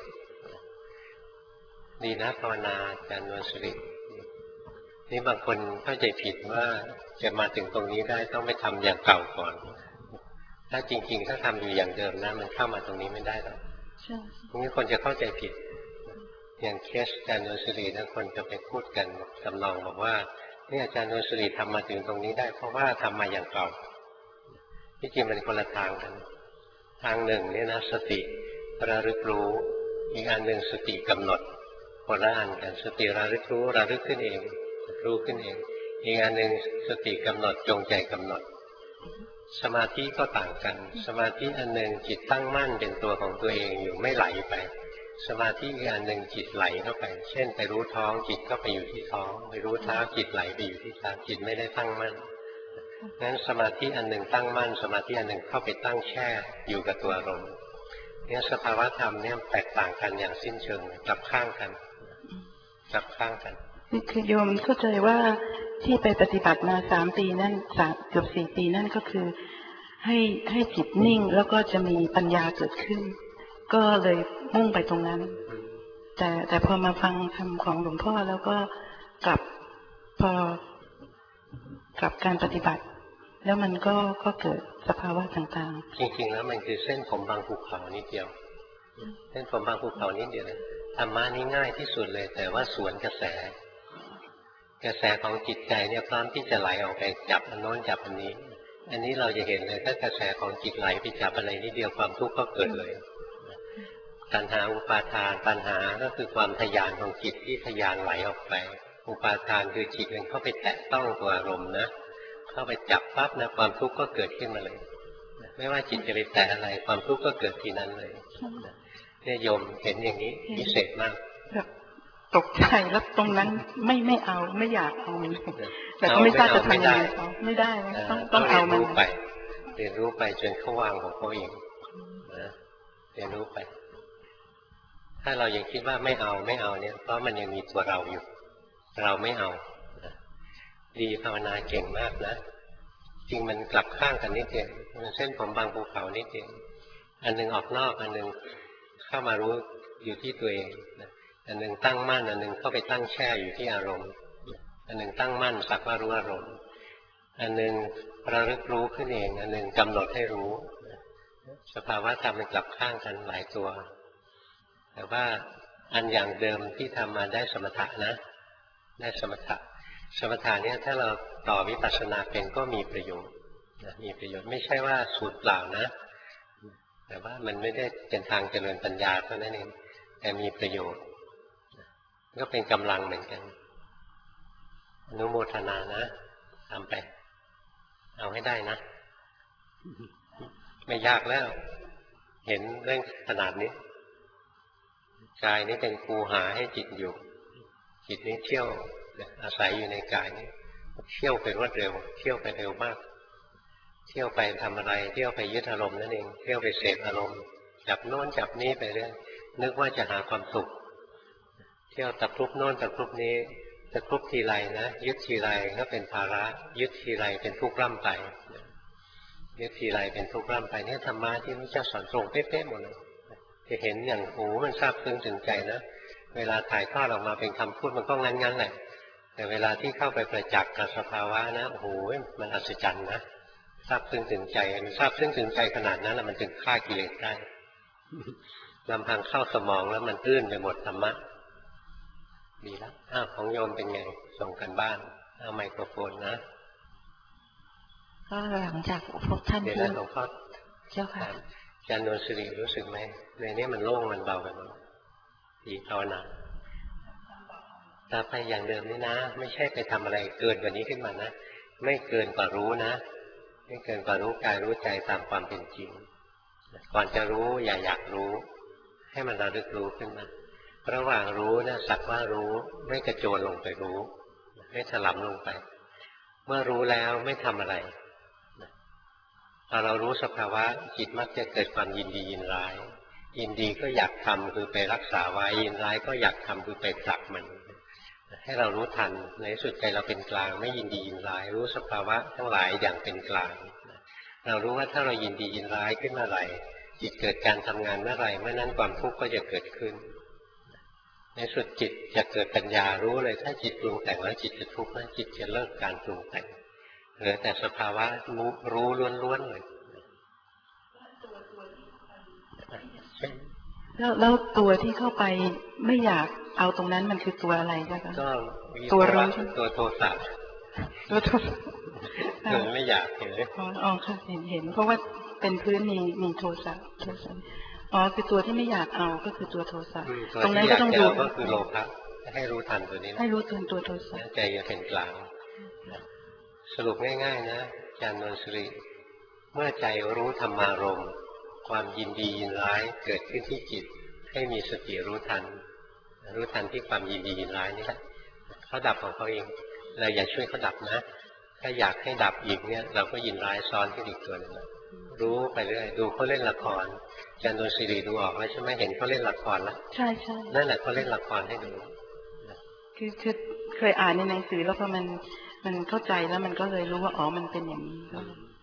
ดีนะภาวนาอาจารย์นวลสุรินี่บางคนเข้าใจผิดว่าจะมาถึงตรงนี้ได้ต้องไปทำอย่างเก่าก่อนถ้าจริงๆถ้าทำอยู่อย่างเดิมนะมันเข้ามาตรงนี้ไม่ได้หรอกนี่คนจะเข้าใจผิดอย่างเคสอาจารย์นวลสุรินะคนจะไปพูดกันทำนองบอกว่านี่อาจารย์นวลสุริทำมาถึงตรงนี้ได้เพราะว่าทำมาอย่างเก่าที่จริงมันคนละทางกันทางหนึ่งเนี่ยนะสติระลึกรู้อีกอันหนึ่งสติกำหนดคนละอันกันสติระลึกรู้ระลึกขึ้นเองรู้ขึ้นเองอีกอันหนึ่งสติกำหนดจงใจกำหนดสมาธิก็ต่างกันสมาธิอันหนึ่งจิตตั้งมั่นเป็นตัวของตัวเองอยู่ไม่ไหลไปสมาธิอีกอันหนึ่งจิตไหลเข้าไปเช่นไปรู้ท้องจิตก็ไปอยู่ที่ท้องไปรู้เท้าจิตไหลไปอยู่ที่เท้าจิตไม่ได้ตั้งมั่นงั้นสมาธิอันหนึ่งตั้งมั่นสมาธิอันหนึ่งเข้าไปตั้งแช่อยู่กับตัวอารมณ์เนี่ยสภาวะธรรมเนี่ยแตกต่างกันอย่างสิ้นเชิงกลับข้างกันกลับข้างกันคือโยมเข้าใจว่าที่ไปปฏิบัติมาสามปีนั่นสามเกือบสี่ปีนั่นก็คือให้ให้จิตนิ่งแล้วก็จะมีปัญญาเกิดขึ้นก็เลยมุ่งไปตรงนั้นแต่แต่พอมาฟังคำของหลวงพ่อแล้วก็กลับพอกลับการปฏิบัติแล้วมันก็ก็เกิดสภาวะต่างๆจริงๆแล้วมันคือเส้นผมบางภูเขานิดเดียวเส้นผมบางภูเขานิดเดียวเลยธรรมะนี่ง่ายที่สุดเลยแต่ว่าสวนกระแสกระแสของจิตใจเนี่ยพร้อมที่จะไหลออกไปจับอันโน้นจับอันนี้อันนี้เราจะเห็นเลยถ้ากระแสของจิตไหลไปจับอะไรนิดเดียวความทุกข์ก็เกิดเลยตัณหาอุปาทานตัณหาก็คือความทยานของจิตที่ทยานไหลออกไปอุปาทานคือจิตมันเข้าไปแตะต้องตัวอารมณ์นะเข้าไปจับปั๊บนะความทุกข์ก็เกิดขึ้นมาเลยไม่ว่าจิตจะไปแตะอะไรความทุกข์ก็เกิดที่นั้นเลยเนี่ยโยมเห็นอย่างนี้พิเศษมากตกใจแล้วตรงนั้นไม่ไม่เอาไม่อยากเอาแต่ก็ไม่ทราบจะทำยังไงเขาไม่ได้ต้องต้องเอามันไปเรียนรู้ไปจนเขาวางของเขาเองนะเรียนรู้ไปถ้าเรายังคิดว่าไม่เอาไม่เอาเนี่ยเพราะมันยังมีตัวเราอยู่เราไม่เอาดีภาวนาเก่งมากนะจริงมันกลับข้างกันนิดเดียวเส้นผมบางภูเขานิดเดียวอันนึงออกนอกอันนึงเข้ามารู้อยู่ที่ตัวเองอันนึงตั้งมั่นอันนึงเข้าไปตั้งแช่อยู่ที่อารมณ์อันนึงตั้งมั่นสักว่ารู้อารมณ์อันนึงระลึกรู้ขึ้นเองอันนึงกำหนดให้รู้สภาวะธรรมมันกลับข้างกันหลายตัวแต่ว่าอันอย่างเดิมที่ทำมาได้สมถะนะได้สมถะสมถะเนี่ยถ้าเราต่อวิปัสสนาเป็นก็มีประโยชน์มีประโยชน์ไม่ใช่ว่าสูญเปล่านะแต่ว่ามันไม่ได้เป็นทางเจริญปัญญาเท่านั้นเองแต่มีประโยชน์ก็เป็นกำลังเหมือนกันอนุโมทนานะทำไปเอาให้ได้นะไม่ยากแล้วเห็นเรื่องขนาดนี้กายนี้เป็นคูหาให้จิตอยู่จิตนี้เที่ยวอาศัยอยู่ในกายนี้เที่ยวไปรวดเร็วเที่ยวไปเร็วมากเที่ยวไปทำอะไรเที่ยวไปยึดอารมณ์นั่นเองเที่ยวไปเสพอารมณ์จับโน้นจับนี้ไปเรื่อยนึกว่าจะหาความสุขเที่ยวตะครุบโน้นตะครุบนี้ตะครุบทีไรนะยึดทีไรก็เป็นภาระยึดทีไรเป็นทุกข์ร่ำไปยึดทีไรเป็นทุกข์ร่ำไปเนี่ยธรรมะที่พระเจ้าสอนตรงเป๊ะๆหมดเลยจะเห็นอย่างโอ้มันซาบซึ้งถึงใจนะเวลาถ่ายทอดออกมาเป็นคำพูดมันก็งั้นๆแหละแต่เวลาที่เข้าไปประจักษ์กับสภาวะนะโอ้โหมันอัศจรรย์นะซาบซึ้งถึงใจมันซาบซึ้งถึงใจขนาดนั้นแล้วมันถึงฆ่ากิเลสได้ลำพังเข้าสมองแล้วมันตื้นไปหมดธรรมะดีแล้วอ้าวของโยมเป็นไงส่งกันบ้านเอาไมโครโฟนนะก็หลังจากพวกท่านที่หลวงพ่อเจ้าค่ะอาจารย์นวลศิริรู้สึกไหมในนี้มันโล่งมันเบาไปหมดดีภาวนาต่อไปอย่างเดิมนี่นะไม่ใช่ไปทำอะไรเกินกว่านี้ขึ้นมานะไม่เกินกว่ารู้นะไม่เกินกว่ารู้กายรู้ใจตามความเป็นจริงก่อนจะรู้อย่าอยากรู้ให้มันระลึกรู้ขึ้นมาระหว่างรู้นะสักว่ารู้ไม่กระโจนลงไปรู้ไม่ถลำลงไปเมื่อรู้แล้วไม่ทำอะไรพอเรารู้สภาวะจิตมักจะเกิดความยินดียินร้ายยินดีก็อยากทำคือไปรักษาไว้ยินร้ายก็อยากทำคือไปผลักมันให้เรารู้ทันในสุดใจเราเป็นกลางไม่ยินดียินร้ายรู้สภาวะทั้งหลายอย่างเป็นกลางเรารู้ว่าถ้าเรายินดียินร้ายขึ้นเมื่อไหร่จิตเกิดการทำงานเมื่อไหร่เมื่อนั้นความทุกข์ก็จะเกิดขึ้นในสุดจิตจะเกิดปัญญารู้เลยถ้าจิตปรุงแต่งแล้วจิตจะทุกข์นะจิตจะเลิกการปรุงแต่งเหลือแต่สภาวะรู้ล้วนๆเลยแล้วแล้วตัวที่เข้าไปไม่อยากเอาตรงนั้นมันคือตัวอะไรคะก็ตัวรู้ตัวโทสะตัวโทสะมันไม่อยากเห็นเลยอ๋อค่ะเห็นเห็นเพราะว่าเป็นพื้นมีมีโทสะโทสะอ๋อคือตัวที่ไม่อยากเอาก็คือตัวโทสะตรงนั้นก็ต้องดูก็คือโลภะให้รู้ทันตัวนี้ให้รู้ทันตัวโทสะใจจะเป็นกลางสรุปง่ายๆนะอาจารย์นวลศิริเมื่อใจรู้ธรรมารมณ์ความยินดียินร้ายเกิดขึ้นที่จิตให้มีสติรู้ทันรู้ทันที่ความยินดียินร้ายนี่แหละเขาดับของเขาเองเราอย่าช่วยเขาดับนะถ้าอยากให้ดับอีกเนี่ยเราก็ยินร้ายซ้อนขึ้นอีกตัวนึงรู้ไปเรื่อยดูเขาเล่นละครอาจารย์นวลศิริดูออกแล้วใช่ไหมเห็นเขาเล่นละครแล้วใช่ใช่นั่นแหละเขาเล่นละครให้ดูคือคือเคเคยอ่านในหนังสือแล้วพอมันมันเข้าใจแล้วมันก็เลยรู้ว่าอ๋อมันเป็นอย่างนี้ก็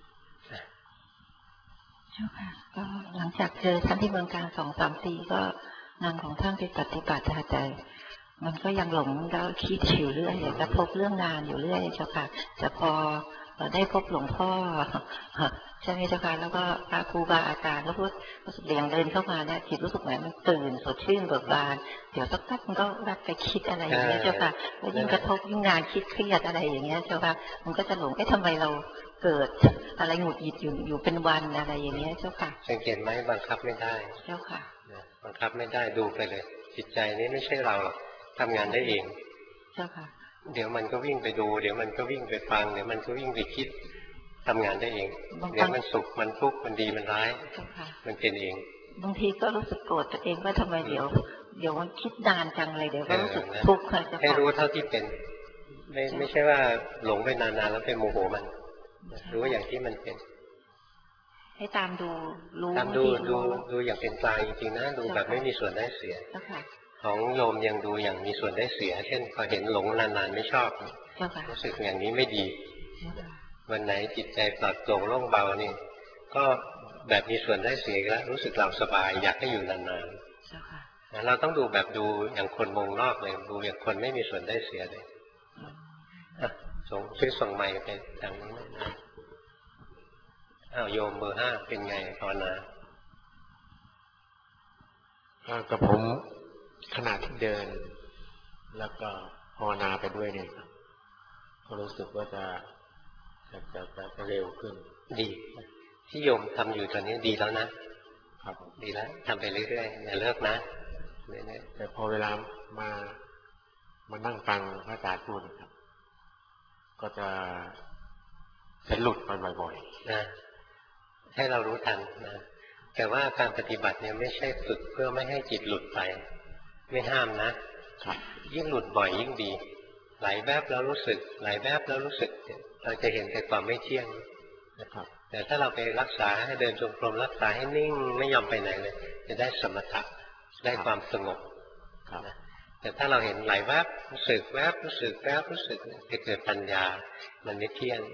เจ้าค่ะก็หลังจากเจอท่านที่เมืองการสองสามปีก็งานของท่านไปปฏิบัติใจมันก็ยังหลงแล้วคิดอยู่เรื่อยกระทบเรื่องงานอยู่เรื่อยเจ้าค่ะแต่พอได้พบหลวงพ่อใช่ไหมเจ้าค่ะแล้วก็พระครูบาอาจารย์แล้วพูดรู้สึกเดินเดินเข้ามาเนี่ยจิตรู้สึกเหมือนมันตื่นสดชื่นเบิกบานเดี๋ยวสักพักมันก็รัดไปคิดอะไรอย่างเงี้ยเจ้าค่ะแล้วยิ่งกระทบยิ่งงานคิดเครียดอะไรอย่างเงี้ยเจ้าค่ะมันก็จะหลงไอ้ทำไมเราเกิดอะไรหงุดหงิดอยู่อยู่เป็นวันอะไรอย่างเงี้ยเจ้าค่ะสังเกตไหมบังคับไม่ได้เจ้าค่ะบังคับไม่ได้ดูไปเลยจิตใจนี้ไม่ใช่เราหรอกทำงานได้เองเจ้าค่ะเดี๋ยวมันก็วิ่งไปดูเดี๋ยวมันก็วิ่งไปฟังเดี๋ยวมันก็วิ่งไปคิดทำงานได้เองเดี๋ยวมันสุขมันทุกข์มันดีมันร้ายมันเป็นเองบางทีก็รู้สึกโกรธตัวเองว่าทำไมเดี๋ยวเดี๋ยวมันคิดนานจังเลยเดี๋ยวก็รู้สึกทุกข์ให้รู้เท่าที่เป็นไม่ไม่ใช่ว่าหลงไปนานๆแล้วไปโมโหมันรู้อย่างที่มันเป็นให้ตามดูรู้ตามดูดูดูอย่างเป็นกลางจริงๆนะดูแบบไม่มีส่วนได้เสียของโยมยังดูอย่างมีส่วนได้เสียเช่นพอเห็นหลงนานๆไม่ชอบรู้สึกอย่างนี้ไม่ดีวันไหนจิตใจปลอดโปร่งโล่งเบานี่ก็แบบมีส่วนได้เสียแล้วรู้สึกเราสบายอยากให้อยู่นานๆเราต้องดูแบบดูอย่างคนวงนอกเลยดูอย่างคนไม่มีส่วนได้เสียเลยส่งช่วยส่งไมค์ไปทางนี้นะอ้าวโยมเบอร์ห้าเป็นไงภาวนากับผมขณะที่เดินแล้วก็ภาวนาไปด้วยเนี่ยก็รู้สึกว่าจะจะจะจะเร็วขึ้นดีที่โยมทำอยู่ตอนนี้ดีแล้วนะครับดีแล้วทำไปเรื่อยๆอย่าเลิกนะแต่พอเวลามามานั่งฟังพระอาจารย์พูดครับก็จะจะหลุดไปบ่อยๆนะให้เรารู้ทันนะแต่ว่าการปฏิบัติเนี่ยไม่ใช่ฝึกเพื่อไม่ให้จิตหลุดไปไม่ห้ามนะยิ่งหลุดบ่อยยิ่งดีไหลแวบแล้วรู้สึกไหลแวบแล้วรู้สึกเราจะเห็นแต่ความไม่เที่ยงนะครับแต่ถ้าเราไปรักษาให้เดินจงกรมรักษาให้นิ่งไม่ยอมไปไหนเลยจะได้สมถะได้ความสงบแต่ถ้าเราเห็นไหลแวบรู้สึกแวบรู้สึกแวบรู้สึกจะเกิดปัญญามันไม่เที่ยง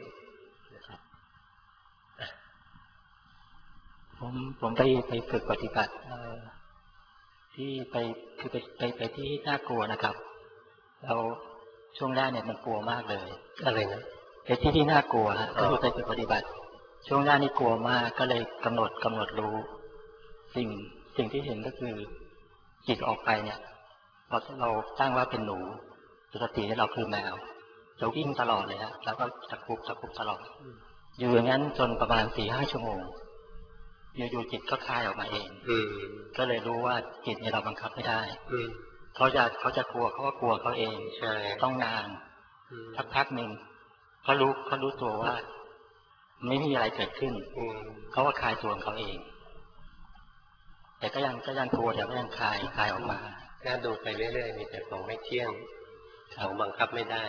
ผมผมไปไปฝึกปฏิบัติที่ไปคือไปไปไปที่น่ากลัวนะครับแล้วช่วงแรกเนี่ยมันกลัวมากเลยอะไรนะไปที่ที่น่ากลัวฮะก็คือไปฝึกปฏิบัติช่วงแรกนี่กลัวมากก็เลยกำหนดกำหนดรู้สิ่งสิ่งที่เห็นก็คือจิตออกไปเนี่ยพอเราตั้งว่าเป็นหนูสติให้เราคือแมวจะวิ่งตลอดเลยฮะแล้วก็ตะคุบตะคุบตลอดอยู่อย่างนั้นจนประมาณสี่ห้าชั่วโมงอยู่ๆจิตก็คลายออกมาเองก็เลยรู้ว่าจิตเนี่ยเราบังคับไม่ได้เขาจะเขาจะกลัวเขาก็กลัวเขาเองต้องนานสักพักหนึ่งเขารู้เขารู้ตัวว่าไม่มีอะไรเกิดขึ้นเขาว่าคลายตัวของเขาเองแต่ก็ยังก็ยังกลัวแต่ก็ยังคลายคลายออกมาถ้าดูไปเรื่อยๆมีแต่ของไม่เที่ยงของบังคับไม่ได้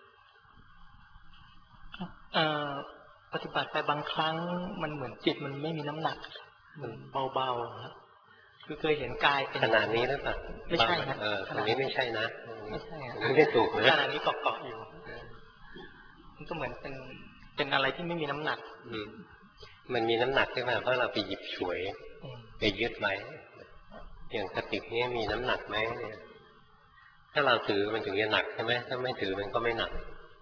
ปฏิบัติไปบางครั้งมันเหมือนจิตมันไม่มีน้ำหนักมันเบาๆครับคือเคยเห็นกายเป็นขนาดนี้หรือเปล่าไม่ใช่นะเออขนาดนี้ไม่ใช่นะไม่ใช่ไม่ถูกขนาดนี้เกาะๆอยู่มันก็เหมือนเป็นเป็นอะไรที่ไม่มีน้ำหนักมันมีน้ำหนักใช่ไหมเพราะเราไปหยิบฉวยไปยึดไว้อย่างกระติกนี้มีน้ำหนักไหมเนี่ยถ้าเราถือมันถึงจะหนักใช่ไหมถ้าไม่ถือมันก็ไม่หนัก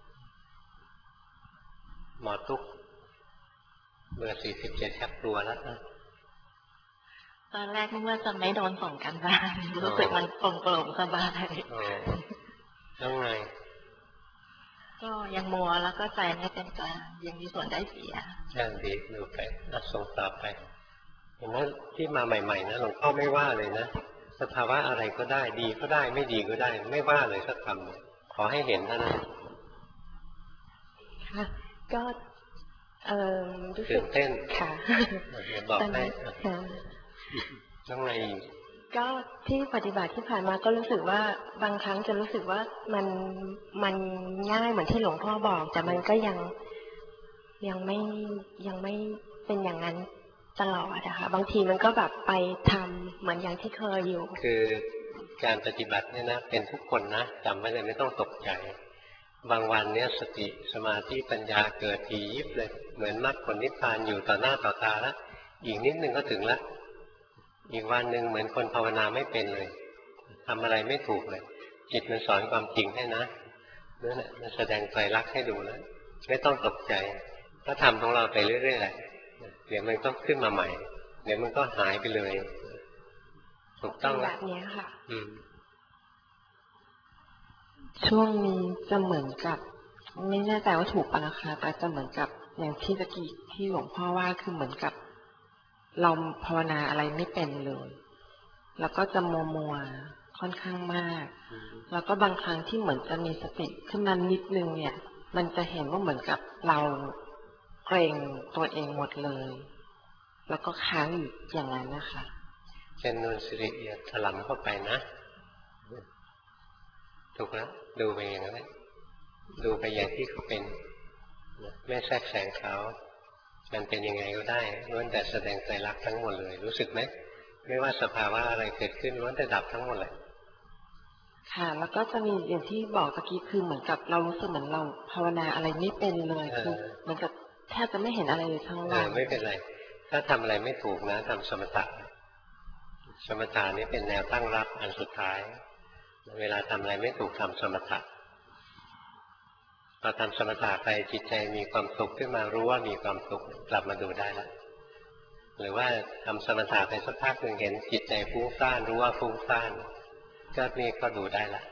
หมอตุ๊กเบอร์สี่สิบเจ็ดแทบกลัวแล้วตอนแรกนึกว่าจะไม่โดนส่งกันบ้านรู้สึกมันโปร่งๆสบายแล้วไงก็ยังมัวแล้วก็ใจไม่เป็นกลางยังมีส่วนได้เสียอย่างดีดูไปแล้วส่งต่อไปเห็นไหมที่มาใหม่ๆนะหลวงพ่อไม่ว่าเลยนะสภาวะอะไรก็ได้ดีก็ได้ไม่ดีก็ได้ไม่ว่าเลยสักคำขอให้เห็นเท่านั้นค่ะก็เออรู้สึกตื่นเต้นค่ะบอกให้ต้องไงก็ที่ปฏิบัติที่ผ่านมาก็รู้สึกว่าบางครั้งจะรู้สึกว่ามันมันง่ายเหมือนที่หลวงพ่อบอกแต่มันก็ยังยังไม่ยังไม่เป็นอย่างนั้นตลอดนะคะบางทีมันก็แบบไปทำเหมือนอย่างที่เคยอยู่คือการปฏิบัติเนี่ยนะเป็นทุกคนนะจำไว้เลยไม่ต้องตกใจบางวันเนี่ยสติสมาธิปัญญาเกิดทียิบเลยเหมือนมรรคผลนิพพานอยู่ต่อหน้าต่อตาแล้วอีกนิดนึงก็ถึงแล้วอีกวันหนึ่งเหมือนคนภาวนาไม่เป็นเลยทำอะไรไม่ถูกเลยจิตมันสอนความจริงให้นะนั่นแหละมันแสดงไตรลักษณ์ให้ดูแล้วไม่ต้องตกใจก็ทำของเราไปเรื่อยๆแหละเดี๋ยวมันก็ขึ้นมาใหม่เดี๋ยวมันก็หายไปเลยถูกต้องแบบนี้ค่ะอืมช่วงนี้จะเหมือนกับไม่แน่ใจว่าถูกปะนะคะแต่จะเหมือนกับอย่างที่ตะกี้ที่หลวงพ่อว่าคือเหมือนกับเราภาวนาอะไรไม่เป็นเลยแล้วก็จะมัวมัวค่อนข้างมากแล้วก็บางครั้งที่เหมือนจะมีสติขึ้นมานิดนึงเนี่ยมันจะเห็นว่าเหมือนกับเราเกรงตัวเองหมดเลยแล้วก็ค้างอยู่อย่างนั้นนะคะเป็นนนสิริอย่าถลำเข้าไปนะถูกแล้วดูไปอย่างนั้นดูไปอย่างที่เขาเป็นไม่แทรกแซงเขามันเป็นยังไงก็ได้ล้วนแต่แสดงไตรลักษณ์ทั้งหมดเลยรู้สึกไหมไม่ว่าสภาวะอะไรเกิดขึ้นล้วนแต่ดับทั้งหมดเลยค่ะแล้วก็จะมีอย่างที่บอกตะกี้คือเหมือนกับเรารู้สึกเหมือนเราภาวนาอะไรไม่เป็นเลยคือเหมือนกับแทบจะไม่เห็นอะไรเลยทั้งวันไม่เป็นไรถ้าทำอะไรไม่ถูกนะทำสมถะสมถะนี่เป็นแนวตั้งรับอันสุดท้ายเวลาทำอะไรไม่ถูกทำสมถะพอทำสมถะไปจิตใจมีความสุขขึ้นมารู้ว่ามีความสุขกลับมาดูได้แล้วหรือว่าทำสมถะไปสักพักหนึ่งเห็นจิตใจฟุ้งซ่านรู้ว่าฟุ้งซ่านก็นี่ก็ดูได้ละ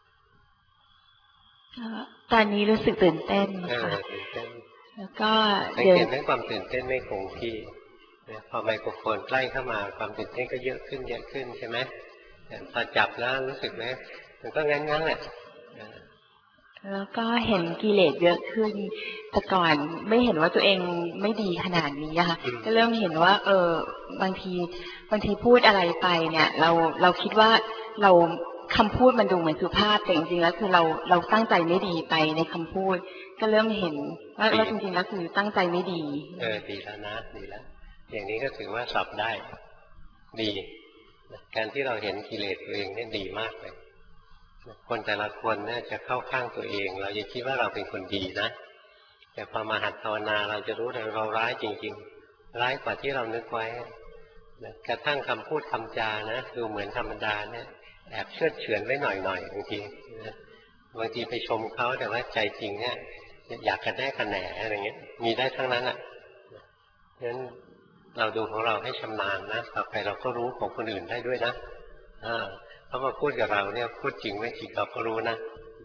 ตอนนี้รู้สึกตื่นเต้นค่ะแล้วก็สังเกตไหมความตื่นเต้นไม่คงที่พอไมโครโฟนใกล้เข้ามาความตื่นเต้นก็เยอะขึ้นเยอะขึ้นใช่ไหมพอจับแล้วรู้สึกไหมมันก็งั้นงั้นแหละแล้วก็เห็นกิเลสเยอะขึ้นแต่ก่อนไม่เห็นว่าตัวเองไม่ดีขนาดนี้ค่ะก็เริ่มเห็นว่าเออบางทีบางทีพูดอะไรไปเนี่ยเราเราคิดว่าเราคำพูดมันดูเหมือนสุภาพแต่จริงๆแล้วคือเราเราตั้งใจไม่ดีไปในคำพูดก็เริ่มเห็นว่าว่าจริงๆแล้วคือตั้งใจไม่ดีเออดีแล้วนะดีแล้วอย่างนี้ก็ถือว่าสอบได้ดีการที่เราเห็นกิเลสตัวเองนี่ดีมากเลยคนแต่ละคนเนี่ยจะเข้าข้างตัวเองเราจะคิดว่าเราเป็นคนดีนะแต่พอมาหัดภาวนาเราจะรู้เลยเราร้ายจริงๆร้ายกว่าที่เรานึกไว้กระทั่งคำพูดคำจานะดูเหมือนธรรมดาเนี่ยแอบเชื่อเฉือนไว้หน่อยๆบางทีบางทีไปชมเขาแต่ว่าใจจริงเนี่ยอยากกระแน่กระแหน่อะไรเงี้ยมีได้ทั้งนั้นอ่ะเพราะฉะนั้นเราดูของเราให้ชำนาญนะต่อไปเราก็รู้ของคนอื่นได้ด้วยนะอ่าเขามาพูดกับเราเนี่ยพูดจริงไม่จริงเราก็รู้นะ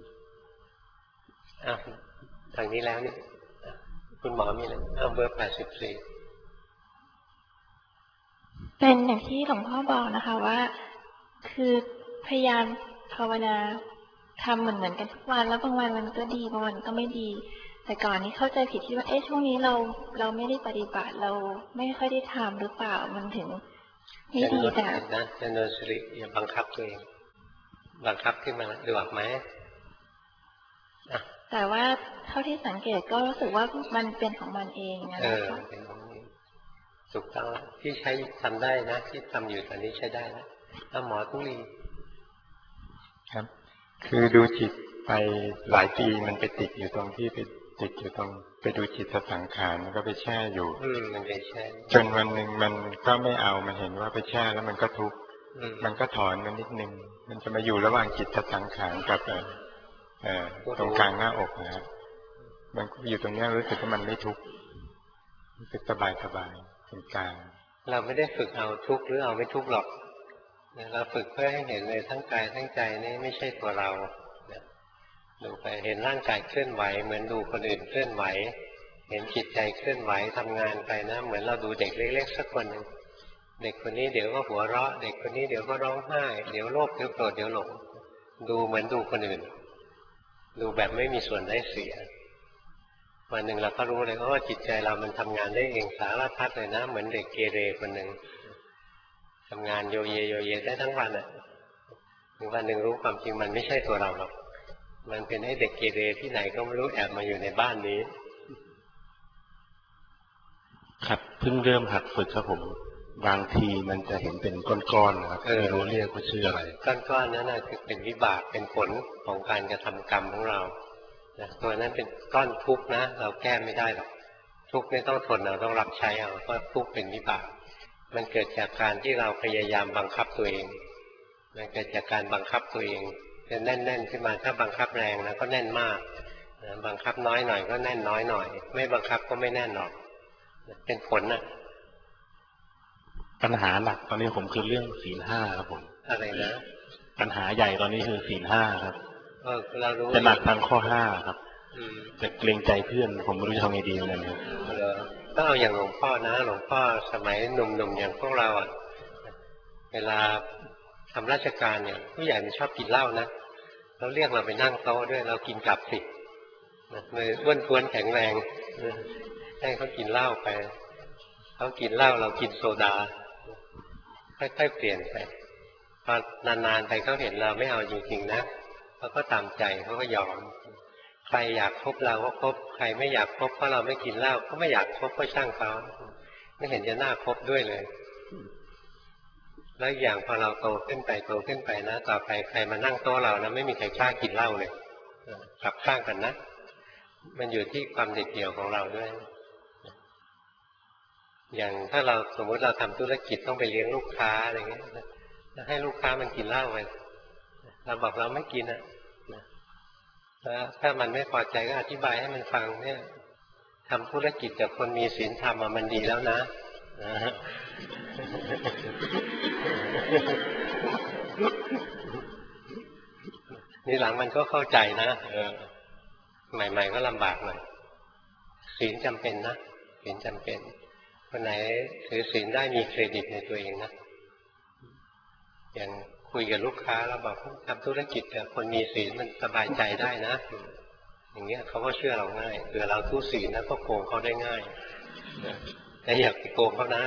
อ่ะทางนี้แล้วนี่คุณหมอมีอะไรเอาเบอร์แปดสิบสี่เป็นอย่างที่หลวงพ่อบอกนะคะว่าคือพยายามภาวนาทำเหมือนเหมือนกันทุกวันแล้วบางวันมันก็ดีบางวันก็ไม่ดีแต่ก่อนนี้เข้าใจผิดที่ว่าเอ๊ะช่วงนี้เราเราไม่ได้ปฏิบัติเราไม่ค่อยได้ทำหรือเปล่ามันถึงไม่ดีแต่นะจะโนสิริอย่าบังคับตัวเองบังคับขึ้นมาดูออกไหมแต่ว่าเท่าที่สังเกตก็รู้สึกว่ามันเป็นของมันเองนะเออเป็นของมันถูกต้องที่ใช้ทำได้นะที่ทำอยู่ตอนนี้ใช้ได้แล้วถ้าหมอทุลีครับคือดูจิตไปหลายปีมันไปติดอยู่ตรงที่ไปติดอยู่ตรงไปดูจิตสังขารมันก็ไปแช่อยู่อืมมันไปแช่จนวันหนึ่งมันก็ไม่เอามันเห็นว่าไปแช่แล้วมันก็ทุกข์มันก็ถอนมันนิดนึงมันจะมาอยู่ระหว่างจิตสังขารกับเอ่อตรงกลางหน้าอกนะครับมันอยู่ตรงนี้รู้สึกว่ามันไม่ทุกข์รู้สึกสบายสบายตรงกลางเราไม่ได้ฝึกเอาทุกข์หรือเอาไม่ทุกข์หรอกเราฝึกเพื่อให้เห็นเลยทั้งกายทั้งใจนี่ไม่ใช่ตัวเราดูไปเห็นร่างกายเคลื่อนไหวเหมือนดูคนอื่นเคลื่อนไหวเห็นจิตใจเคลื่อนไหวทำงานไปนะเหมือนเราดูเด็กเล็กๆสักคนหนึ่งเด็กคนนี้เดี๋ยวก็หัวเราะเด็กคนนี้เดี๋ยวก็ร้องไห้เดี๋ยวโลภเดี๋ยวโกรธเดี๋ยวหลงดูเหมือนดูคนอื่นดูแบบไม่มีส่วนได้เสียวันหนึ่งเราก็รู้เลยว่าจิตใจเรามันทำงานได้เองสารพัดเลยนะเหมือนเด็กเกเรคนหนึ่งทำงานโยเยโยเยได้ทั้งวันอ่ะถึงวันหนึ่งรู้ความจริงมันไม่ใช่ตัวเราหรอกมันเป็นไอ้เด็กเกเรที่ไหนก็ไม่รู้แอบมาอยู่ในบ้านนี้ครับเพิ่งเริ่มหัดฝึกครับผมบางทีมันจะเห็นเป็นก้อนๆนะครับไม่รู้เรียกว่าชื่ออะไรก้อนๆนั้นคือเป็นวิบากเป็นผลของการกระทำกรรมของเราตัวนั้นเป็นก้อนทุกข์นะเราแก้ไม่ได้หรอกทุกข์ไม่ต้องทนเราต้องรับใช้เอาเพราะทุกข์เป็นวิบากมันเกิดจากการที่เราพยายามบังคับตัวเองมันเกิดจากการบังคับตัวเองจะแน่นๆขึ้นมาถ้าบังคับแรงนะก็แน่นมากบังคับน้อยหน่อยก็แน่นน้อยหน่อยไม่บังคับก็ไม่แน่นหรอกเป็นผลนะปัญหาหลักตอนนี้ผมคือเรื่องศีลห้าครับผมอะไรนะปัญหาใหญ่ตอนนี้คือศีลห้าครับเออเรารู้จะหนักทางข้อห้าครับจะเกรงใจเพื่อนผมไม่รู้จะทำไงดีเหมือนกันครับต้องเอาอย่างหลวงพ่อนะหลวงพ่อสมัยหนุ่มๆอย่างพวกเราอ่ะเวลาทำราชการเนี่ยผู้ใหญ่มันชอบกินเหล้านะเราเรียกเราไปนั่งโต๊ะด้วยเรากินกลับสิเลยอ้วนท้วนแข็งแรงให้เขากินเหล้าไปเขากินเหล้าเรากินโซดาค่อยๆเปลี่ยนไปพอนานๆไปเขาเห็นเราไม่เอาจริงๆนะเขาก็ตามใจเขาก็ยอมใครอยากคบเราก็คบใครไม่อยากคบเพราะเราไม่กินเหล้าก็ไม่อยากคบก็ช่างเขาไม่เห็นจะน่าคบด้วยเลยแล้วอย่างพอเราโตขึ้นไปโตขึ้นไปนะต่อไปใครมานั่งโต๊ะเรานะไม่มีใครกล้ากินเหล้าเลยกลับข้างกันนะมันอยู่ที่ความเด็ดเดี่ยวของเราด้วยอย่างถ้าเราสมมติเราทำธุรกิจต้องไปเลี้ยงลูกค้าอะไรเงี้ยแล้วให้ลูกค้ามันกินเหล้าไปเราบอกเราไม่กินอ่ะแล้วถ้ามันไม่พอใจก็อธิบายให้มันฟังเนี่ยทำธุรกิจกับคนมีศีลธรรมมันดีแล้วนะนี่หลังมันก็เข้าใจนะเออใหม่ๆก็ลำบากหน่อยศีลจำเป็นนะศีลจำเป็นคนไหนถือศีลได้มีเครดิตในตัวเองนะอย่างคุยกับลูกค้าแล้วบอกทำธุรกิจกับคนมีศีลมันสบายใจได้นะอย่างเงี้ยเขาก็เชื่อเราง่ายเผื่อเราทุศีลนะก็โกงเขาได้ง่ายแต่อย่าไปโกงเขานะ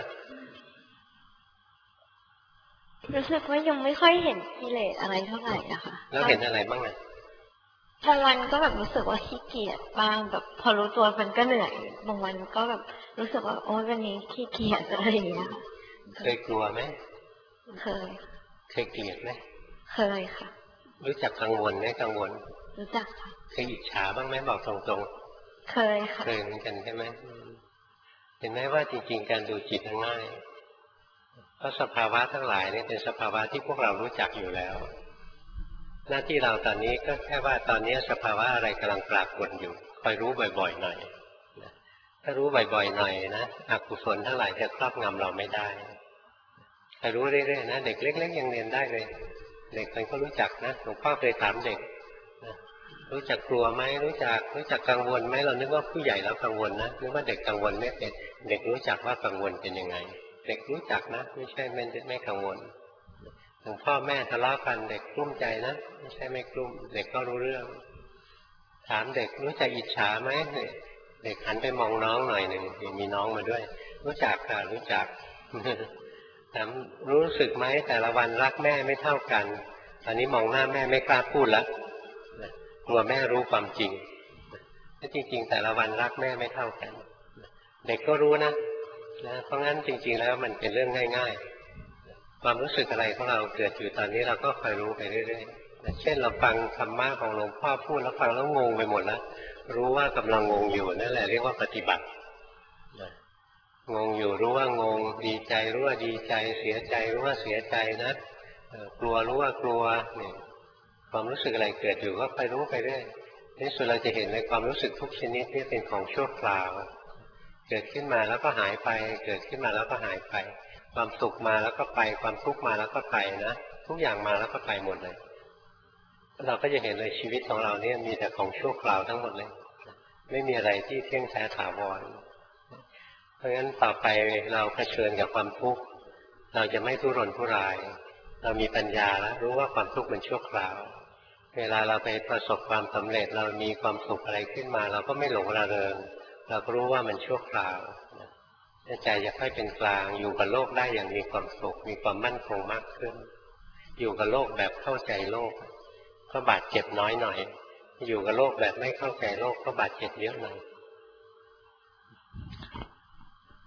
รู้สึกว่ายังไม่ค่อยเห็นกิเลสอะไรเท่าไหร่อะค่ะแล้วเห็นอะไรบ้างอะบางวันก็แบบรู้สึกว่าขี้เกียจบ้างแบบพอรู้ตัวมันก็เหนื่อยบางวันก็แบบรู้สึกว่าโอ๊ยวันนี้ขี้เกียจอะไรอย่างเงี้ยเคยกลัวไหมเคยเคยเกลียดไหมเคยค่ะรู้จักกังวลไหมกังวลรู้จักค่ะเคยอิจฉาบ้างไหมบอกตรงๆเคยค่ะเคยเหมือนกันใช่ไหมเห็นไหมว่าจริงๆการดูจิตง่ายเพราะสภาวะทั้งหลายนี่เป็นสภาวะที่พวกเรารู้จักอยู่แล้วหน้าที่เราตอนนี้ก็แค่ว่าตอนนี้สภาวะอะไรกำลังปรากฏอยู่คอยรู้บ่อยๆหน่อยถ้ารู้บ่อยๆหน่อยนะอกุศลทั้งหลายจะครอบงำเราไม่ได้คอยรู้เรื่อยๆนะเด็กเล็กๆยังเรียนได้เลยเด็กมันก็รู้จักนะหลวงพ่อเคยถามเด็กรู้จักกลัวไหมรู้จักรู้จักกังวลไหมเรานึกว่าผู้ใหญ่แล้วกังวลนะนึกว่าเด็กกังวลไม่เป็นเด็กรู้จักว่ากังวลเป็นยังไงเด็กรู้จักนะไม่ใช่ไม่ไม่กังวลถึงพ่อแม่ทะเลาะกันเด็กกลุ้มใจนะไม่ใช่ไม่กลุ้มเด็กก็รู้เรื่องถามเด็กรู้จักอิจฉาไหมเด็กหันไปมองน้องหน่อยหนึ่งมีน้องมาด้วยรู้จักค่ะรู้จักถามรู้สึกไหมแต่ละวันรักแม่ไม่เท่ากันตอนนี้มองหน้าแม่ไม่กล้าพูดแล้วกลัวแม่รู้ความจริงถ้าจริงๆแต่ละวันรักแม่ไม่เท่ากันเด็กก็รู้นะนะเพราะงั้นจริงๆแล้วมันเป็นเรื่องง่ายๆความรู้สึกอะไรของเราเกิดอยู่ตอนนี้เราก็คอยรู้ไปเรื่อยๆเช่นเราฟังธรรมะของหลวงพ่อพูดแล้วฟังแล้วงงไปหมดแล้วรู้ว่ากำลังงงอยู่นั่นแหละเรียกว่าปฏิบัติงงอยู่รู้ว่างงดีใจรู้ว่าดีใจเสียใจรู้ว่าเสียใจนะกลัวรู้ว่ากลัวเนี่ยความรู้สึกอะไรเกิดอยู่ก็คอยรู้ไปเรื่อยในสุดเราจะเห็นในความรู้สึกทุกชนิดนี่เป็นของชั่วคราวเกิดขึ้นมาแล้วก็หายไปเกิดขึ้นมาแล้วก็หายไปความสุขมาแล้วก็ไปความทุกข์มาแล้วก็ไปนะทุกอย่างมาแล้วก็ไปหมดเลยเราก็จะเห็นเลยชีวิตของเราเนี่ยมีแต่ของชั่วคราวทั้งหมดเลยไม่มีอะไรที่เที่ยงแท้ถาวรเพราะงั้นต่อไปเราเผชิญกับความทุกข์เราจะไม่ทุรนทุรายเรามีปัญญาแล้วรู้ว่าความทุกข์มันชั่วคราวเวลาเราไปประสบความสำเร็จเรามีความสุขอะไรขึ้นมาเราก็ไม่หลงระเริงเราก็รู้ว่ามันชั่วคราวใจจะค่อยเป็นกลางอยู่กับโลกได้อย่างมีความสุขมีความมั่นคงมากขึ้นอยู่กับโลกแบบเข้าใจโลกก็บาดเจ็บน้อยหน่อยอยู่กับโลกแบบไม่เข้าใจโลกก็บาดเจ็บเยอะหน่อย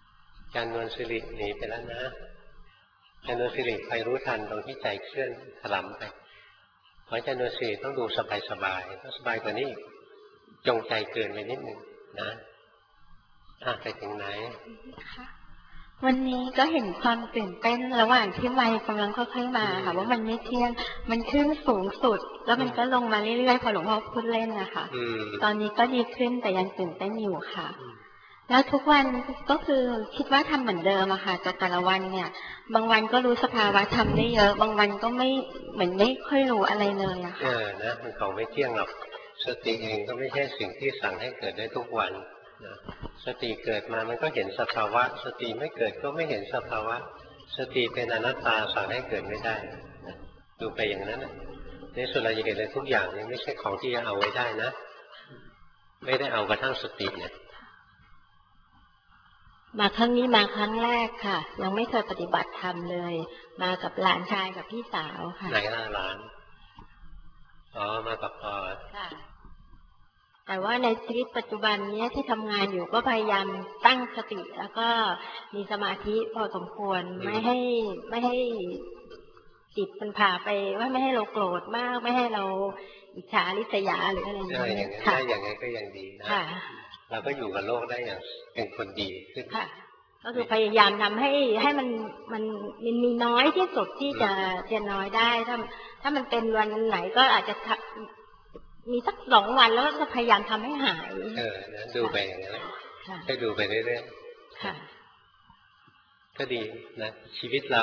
การนวลสิริหนีไปแล้วนะการนวลสิริไปรู้ทันตรงที่ใจเคลื่อนถลำไปขอการนวลสิริต้องดูสบายๆต้องสบายกว่านี้จงใจเกินไปนิดนึงนะอ่ะไปถึงไหนวันนี้ก็เห็นความตื่นเต้นระหว่างที่ไมค์กำลังค่อยๆมาค่ะว่ามันไม่เที่ยงมันขึ้นสูงสุดแล้วมันก็ลงมาเรื่อยๆพอหลวงพ่อพูดเล่นนะคะตอนนี้ก็ดีขึ้นแต่ยังตื่นเต้นอยู่ค่ะแล้วทุกวันก็คือคิดว่าทำเหมือนเดิมอะค่ะแต่แต่ละวันเนี่ยบางวันก็รู้สภาวะทำได้เยอะบางวันก็ไม่เหมือนไม่ค่อยรู้อะไรเลยอะค่ะเออนะมันของไม่เที่ยงหรอกสติเองก็ไม่ใช่สิ่งที่สั่งให้เกิดได้ทุกวันนะสติเกิดมามันก็เห็นสภาวะสติไม่เกิดก็ไม่เห็นสภาวะสติเป็นอนัตตาสั่งให้เกิดไม่ได้นะดูไปอย่างนั้นนะในส่วนเราจะเห็นเลยทุกอย่างนี้ไม่ใช่ของที่จะเอาไว้ได้นะไม่ได้เอากระทั่งสติเนี่ยมาครั้งนี้มาครั้งแรกค่ะยังไม่เคยปฏิบัติธรรมเลยมากับหลานชายกับพี่สาวค่ะไหนล่ะหลานอ๋อมากับพ่อค่ะแต่ว่าในชีวิตปัจจุบันนี้ที่ทำงานอยู่ก็พยายามตั้งสติแล้วก็มีสมาธิพอสมควรไม่ให้ไม่ให้จิตมันพาไปว่าไม่ให้เราโกรธมากไม่ให้เราอิจฉาริษยาหรืออะไรอย่างนี้ค่ะอย่างนี้ก็ยังดีนะเราก็อยู่กับโลกได้อย่างเป็นคนดีขึ้นค่ะก็คือพยายามทำให้ให้มันมันมันมีน้อยที่สุดที่จะจะน้อยได้ถ้าถ้ามันเป็นวันไหนก็อาจจะมีสักสองวันแล้วก็พยายามทำให้หายเออนะดูไปอย่างนั้นก็ดูไปเรื่อยๆค่ะก็ดีนะชีวิตเรา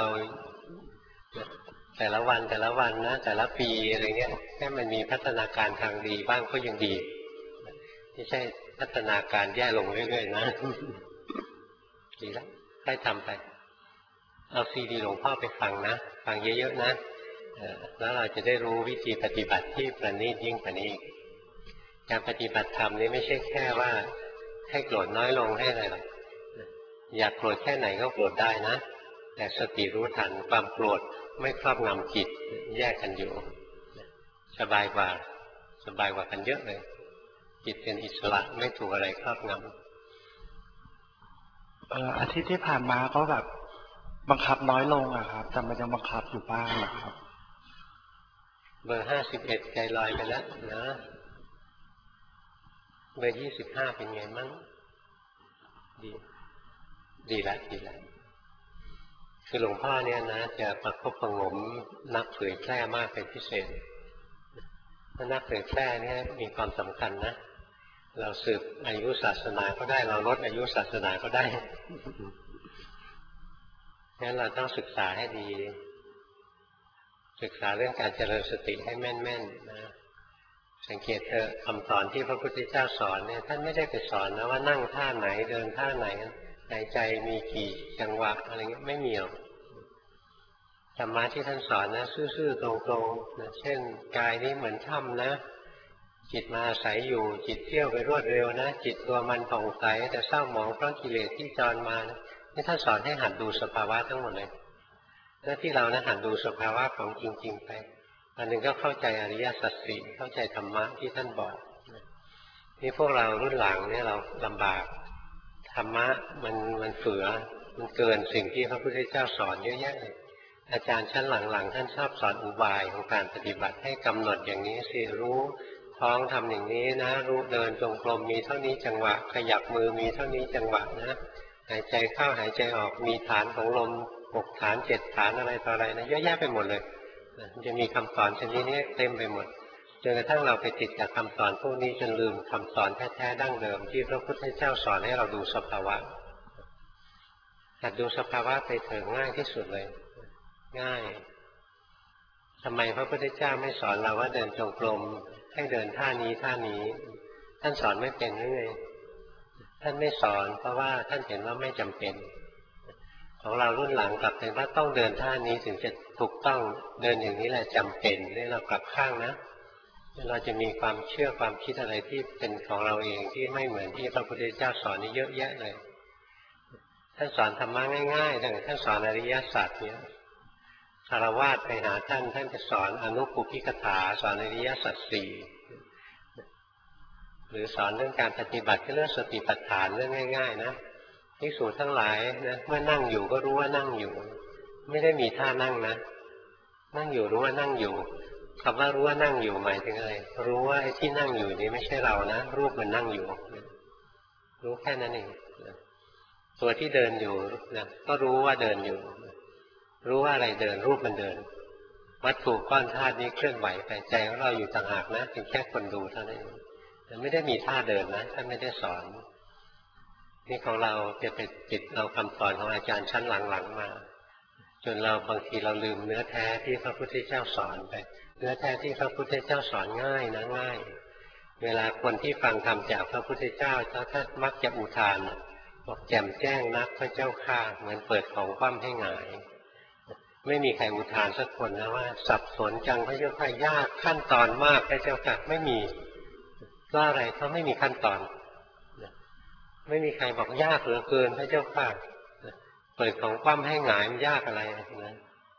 แต่ละวันแต่ละวันนะแต่ละปีอะไรเงี้ยแค่มันมีพัฒนาการทางดีบ้างก็ยังดีไม่ใช่พัฒนาการแย่ลงเรื่อยๆนะดีแล้วค่อยทำไปเอาซีดีหลวงพ่อไปฟังนะฟังเยอะๆนะแล้วเราจะได้รู้วิธีปฏิบัติที่ประณีตยิ่งกว่านี้การปฏิบัติธรรมนี่ไม่ใช่แค่ว่าให้โกรธน้อยลงให้อะไรหรอกอยากโกรธแค่ไหนก็โกรธได้นะแต่สติรู้ทันความโกรธไม่ครอบงำจิตแยกกันอยู่สบายกว่าสบายกว่ากันเยอะเลยจิตเป็นอิสระไม่ถูกอะไรครอบงำเอ่ออาทิตย์ที่ผ่านมาก็แบบบังคับน้อยลงอะครับแต่มันยังบังคับอยู่บ้างนะครับเบอร์ห้าสิบเอ็ดใจลอยไปแล้วนะเบอร์ยี่สิบห้าเป็นไงมั่งดีดีละดีละคือหลวงพ่อเนี่ยนะจะประคบประงมนักเผยแพร่มากเป็นพิเศษถ้านักเผยแพร่เนี่ยมีความสำคัญนะเราสืบอายุศาสนาก็ได้เราลดอายุศาสนาก็ได้งั้นเราต้องศึกษาให้ดีศึกษาเรื่องการเจริญสติให้แม่นๆนะสังเกตเถอะคำสอนที่พระพุทธเจ้าสอนเนี่ยท่านไม่ได้ไปสอนนะว่านั่งท่าไหนเดินท่าไหนหายใจมีกี่จังหวะอะไรเงี้ยไม่มีหรอกธรรมะที่ท่านสอนนะซื่อๆตรงๆนะเช่นกายนี้เหมือนถ้ำนะจิตมาอาศัยอยู่จิตเที่ยวไปรวดเร็วนะจิตตัวมันผ่องใสแต่เศร้าหมองเพราะกิเลสที่จรมานะนี่ท่านสอนให้หัดดูสภาวะทั้งหมดเลยหน้าที่เรานะหัดดูสภาวะของจริงๆไปอันหนึ่งก็เข้าใจอริยสัจสี่เข้าใจธรรมะที่ท่านบอกนี่พวกเรารุ่นหลังเนี่ยเราลำบากธรรมะมันมันเฟือมันเกินสิ่งที่พระพุทธเจ้าสอนเยอะแยะเลยอาจารย์ชั้นหลังๆท่านชอบสอนอุบายของการปฏิบัติให้กำหนดอย่างนี้สิรู้ท้องทำอย่างนี้นะรู้เดินจงกรมมีเท่านี้จังหวะขยับมือมีเท่านี้จังหวะนะหายใจเข้าหายใจออกมีฐานของลมหกฐานเจ็ดฐานอะไรต่ออะไรนะเยอะแยะไปหมดเลยมันจะมีคำสอนชนิดนี้เต็มไปหมดจนกระทั่งเราไปติดกับคำสอนพวกนี้จนลืมคำสอนแท้ๆดั้งเดิมที่พระพุทธเจ้าสอนให้เราดูสภาวะหัดดูสภาวะไปเถิดง่ายที่สุดเลยง่ายทำไมพระพุทธเจ้าไม่สอนเราว่าเดินจงกรมให้เดินท่านี้ท่านี้ท่านสอนไม่เป็นหรือไงท่านไม่สอนเพราะว่าท่านเห็นว่าไม่จำเป็นของเรารุ่นหลังกลับเป็นว่าต้องเดินท่านี้ถึงจะถูกต้องเดินอย่างนี้แหละจำเป็นนี่เรากลับข้างนะเราจะมีความเชื่อความคิดอะไรที่เป็นของเราเองที่ไม่เหมือนที่พระพุทธเจ้าสอนนี่เยอะแยะเลยท่านสอนธรรมะง่ายๆแต่ท่านสอนอริยสัจเนี่ยคารวะไปหาท่านท่านจะสอนอนุปุพิกถาสอนอริยสัจสี่หรือสอนเรื่องการปฏิบัติเรื่องสติปัฏฐานเรื่องง่ายๆนะภิกษุทั้งหลายนะเมื่อนั่งอยู่ก็รู้ว่านั่งอยู่ไม่ได้มีท่านั่งนะนั่งอยู่รู้ว่านั่งอยู่คำว่ารู้ว่านั่งอยู่หมายถึงอะไรรู้ว่าไอ้ที่นั่งอยู่นี้ไม่ใช่เรานะรูปมันนั่งอยู่รู้แค่นั้นเองตัวที่เดินอยู่นะก็รู้ว่าเดินอยู่รู้ว่าอะไรเดินรูปมันเดินวัตถุก้อนธาตุนี้เคลื่อนไหวไปใจของเราอยู่ต่างหากนะเป็นแค่คนดูเท่านั้นไม่ได้มีท่าเดินนะท่านไม่ได้สอนนี่ของเราจะไปติดเราคำสอนของอาจารย์ชั้นหลังๆมาจนเราบางทีเราลืมเนื้อแท้ที่พระพุทธเจ้าสอนไปเนื้อแท้ที่พระพุทธเจ้าสอนง่ายนะง่ายเวลาคนที่ฟังธรรมจากพระพุทธเจ้าท่านมักจะอุทานบอกแจ่มแจ้งนักพระเจ้าข้าเหมือนเปิดของคว่ำให้หงายไม่มีใครอุทานสักคนนะว่าสับสนจังพระเจ้าข้ายากขั้นตอนมากพระเจ้าข้าไม่มีก็อะไรเพราะไม่มีขั้นตอนไม่มีใครบอกยากเหลือเกินพระเจ้าข้าเปิดของคว่ำให้หงายมันยากอะไรนะ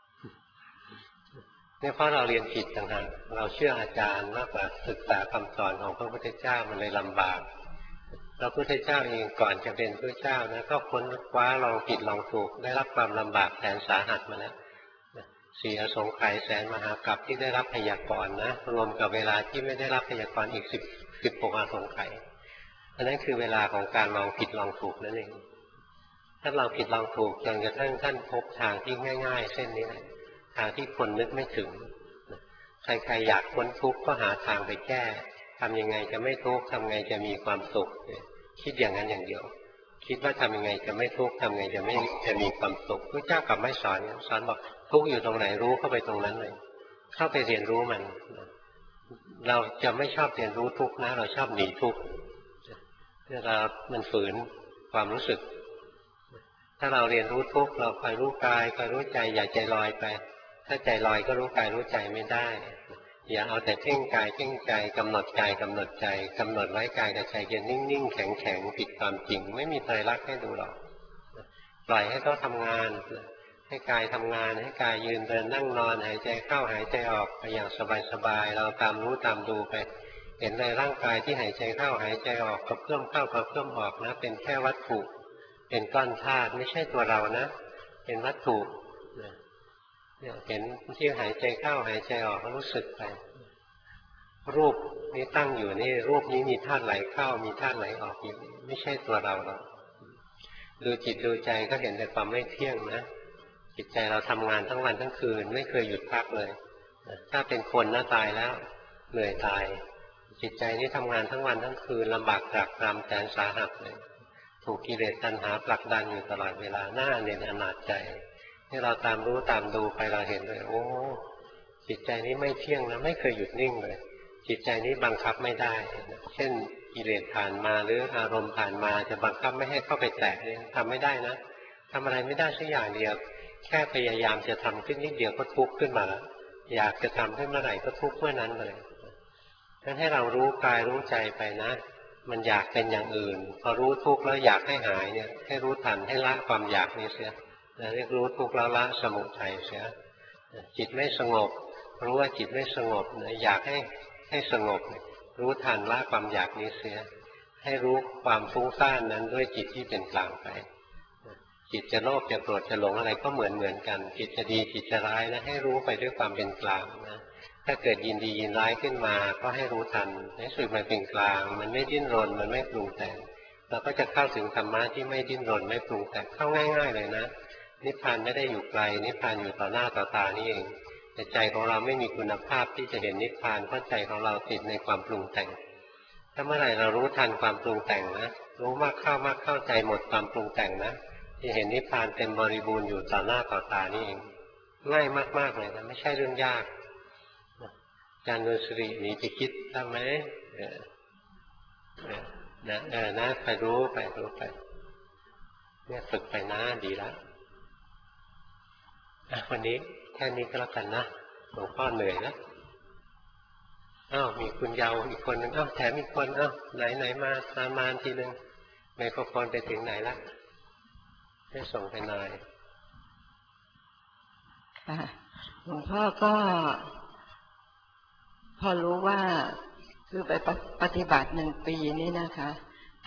นี่เพราะเราเรียนผิดต่างหากเราเชื่ออาจารย์มากกว่าศึกษาคำสอนของพระพุทธเจ้ามันเลยลำบากพระพุทธเจ้าเองก่อนจะเป็นพระเจ้านะก็ค้นคว้าลองผิดลองถูกได้รับความลำบากแสนสาหัสมาแล้วเสียสงไขยแสนมหากาพย์ที่ได้รับพยากรณ์นะรวมกับเวลาที่ไม่ได้รับพยากรณ์อีกสิบสิบหกอาสงไขยอันนั้นคือเวลาของการลองผิดลองถูกนั่นเองถ้าเราผิดลองถูกจนกระทั่งท่านพบทางที่ง่ายๆเส้นนี้แหละทางที่คนนึกไม่ถึงใครๆอยากพ้นทุกข์ก็หาทางไปแก้ทำยังไงจะไม่ทุกข์ทำไงจะมีความสุขคิดอย่างนั้นอย่างเดียวคิดว่าทำยังไงจะไม่ทุกข์ทำไงจะไม่จะมีความสุขพระเจ้ากลับไม่สอนสอนบอกทุกข์อยู่ตรงไหนรู้เข้าไปตรงนั้นเลยเข้าไปเรียนรู้มันเราจะไม่ชอบเรียนรู้ทุกข์นะเราชอบหนีทุกข์เรามันฝืนความรู้สึกถ้าเราเรียนรู้ทุกข์เราคอยรู้กายคอยรู้ใจอย่าใจลอยไปถ้าใจลอยก็รู้กายรู้ใจไม่ได้อย่าเอาแต่เพ่งกายเพ่งใจกำหนดกายกำหนดใจกำหนดไว้กายกับใจจะนิ่งๆแข็งๆผิดความจริงไม่มีไตรลักษณ์ให้ดูหรอกปล่อยให้เขาทำงานให้กายทำงานให้กายยืนเดินนั่งนอนหายใจเข้าหายใจออกไปอย่างสบายๆเราตามรู้ตามดูไปเห็นในร่างกายที่หายใจเข้าหายใจออกกระเพื่อมเข้ากระเพื่อมออกนะเป็นแค่วัตถุเป็นก้อนธาตุไม่ใช่ตัวเรานะเป็นวัตถุเนี่ยเห็นที่หายใจเข้าหายใจออกรู้สึกไปรูปนี้ตั้งอยู่นี่รูปนี้มีธาตุไหลเข้ามีธาตุไหลออกอยู่ไม่ใช่ตัวเราหรอกดูจิตดูใจก็เห็นแต่ความไม่เที่ยงนะจิตใจเราทำงานทั้งวันทั้งคืนไม่เคยหยุดพักเลยถ้าเป็นคนน่าตายแล้วเหนื่อยตายจิตใจนี้ทำงานทั้งวันทั้งคืนลำบากตรากตรำแสนสาหัสเลยถูกกิเลสตัณหาผลักดันอยู่ตลอดเวลาหน้าเน็นอนาจใจที่เราตามรู้ตามดูไปเราเห็นเลยโอ้จิตใจนี้ไม่เที่ยงนะไม่เคยหยุดนิ่งเลยจิตใจนี้บังคับไม่ได้เช่นกิเลสผ่านมาหรืออารมณ์ผ่านมาจะบังคับไม่ให้เข้าไปแตะทำไม่ได้นะทำอะไรไม่ได้สักอย่างเดียวแค่พยายามจะทำขึ้นนิดเดียวก็ทุกข์ขึ้นมาแล้วอยากจะทำขึ้นเมื่อไหร่ก็ทุกข์เมื่อนั้นเลยงั้นให้เรารู้กายรู้ใจไปนะมันอยากเป็นอย่างอื่นพอรู้ทุกข์แล้วอยากให้หายเนี่ยให้รู้ทันให้ละความอยากนี้เสียเรียกรู้ทุกข์แล้วละสมุทัยเสียจิตไม่สงบรู้ว่าจิตไม่สงบอยากให้ให้สงบรู้ทันละความอยากนี้เสียให้รู้ความฟุ้งซ่านนั้นด้วยจิตที่เป็นกลางไปจิตจะโลภจะโกรธจะหลงอะไรก็เหมือนเหมือนกันจิตจะดีจิตจะร้ายนะให้รู้ไปด้วยความเป็นกลางนะถ้าเกิดยินดียินร้ายขึ้นมาก็ให้รู้ทันให้สุดมันเป็นกลางมันไม่ดิ้นรนมันไม่ปรุงแต่งเราก็จะเข้าถึงธรรมะที่ไม่ดิ้นรนไม่ปรุงแต่งเข้าง่ายๆเลยนะนิพพานไม่ได้อยู่ไกลนิพพานอยู่ต่อหน้าต่อตานี่เองแต่ใจของเราไม่มีคุณภาพที่จะเห็นนิพพานเพราะใจของเราติดในความปรุงแต่งถ้าเมื่อไหร่เรารู้ทันความปรุงแต่งนะรู้มากเข้ามากเข้าใจหมดความปรุงแต่งนะจะเห็นนิพพานเต็มบริบูรณ์อยู่ต่อหน้าต่อตานี่เองง่ายมากๆเลยนะไม่ใช่เรื่องยากอาจารย์นุสรีหนีไปคิดทำไหมเออนะเออนะไปรู้ไปรู้ไปเนี่ยฝึกไปนะดีแล้ววันนี้แค่นี้ก็แล้วกันนะหลวงพ่อเหนื่อยแล้วอ้าวมีคุณเยาว์อีกคนนึงอ้าวแถมอีกคนอ้าวไหนไหนมาตามมาทีนึงไมโครโฟนไปถึงไหนละให้ส่งไปหน่อยค่ะหลวงพ่อก็พอรู้ว่าคือไปปฏิบัติหนึ่งปีนี่นะคะท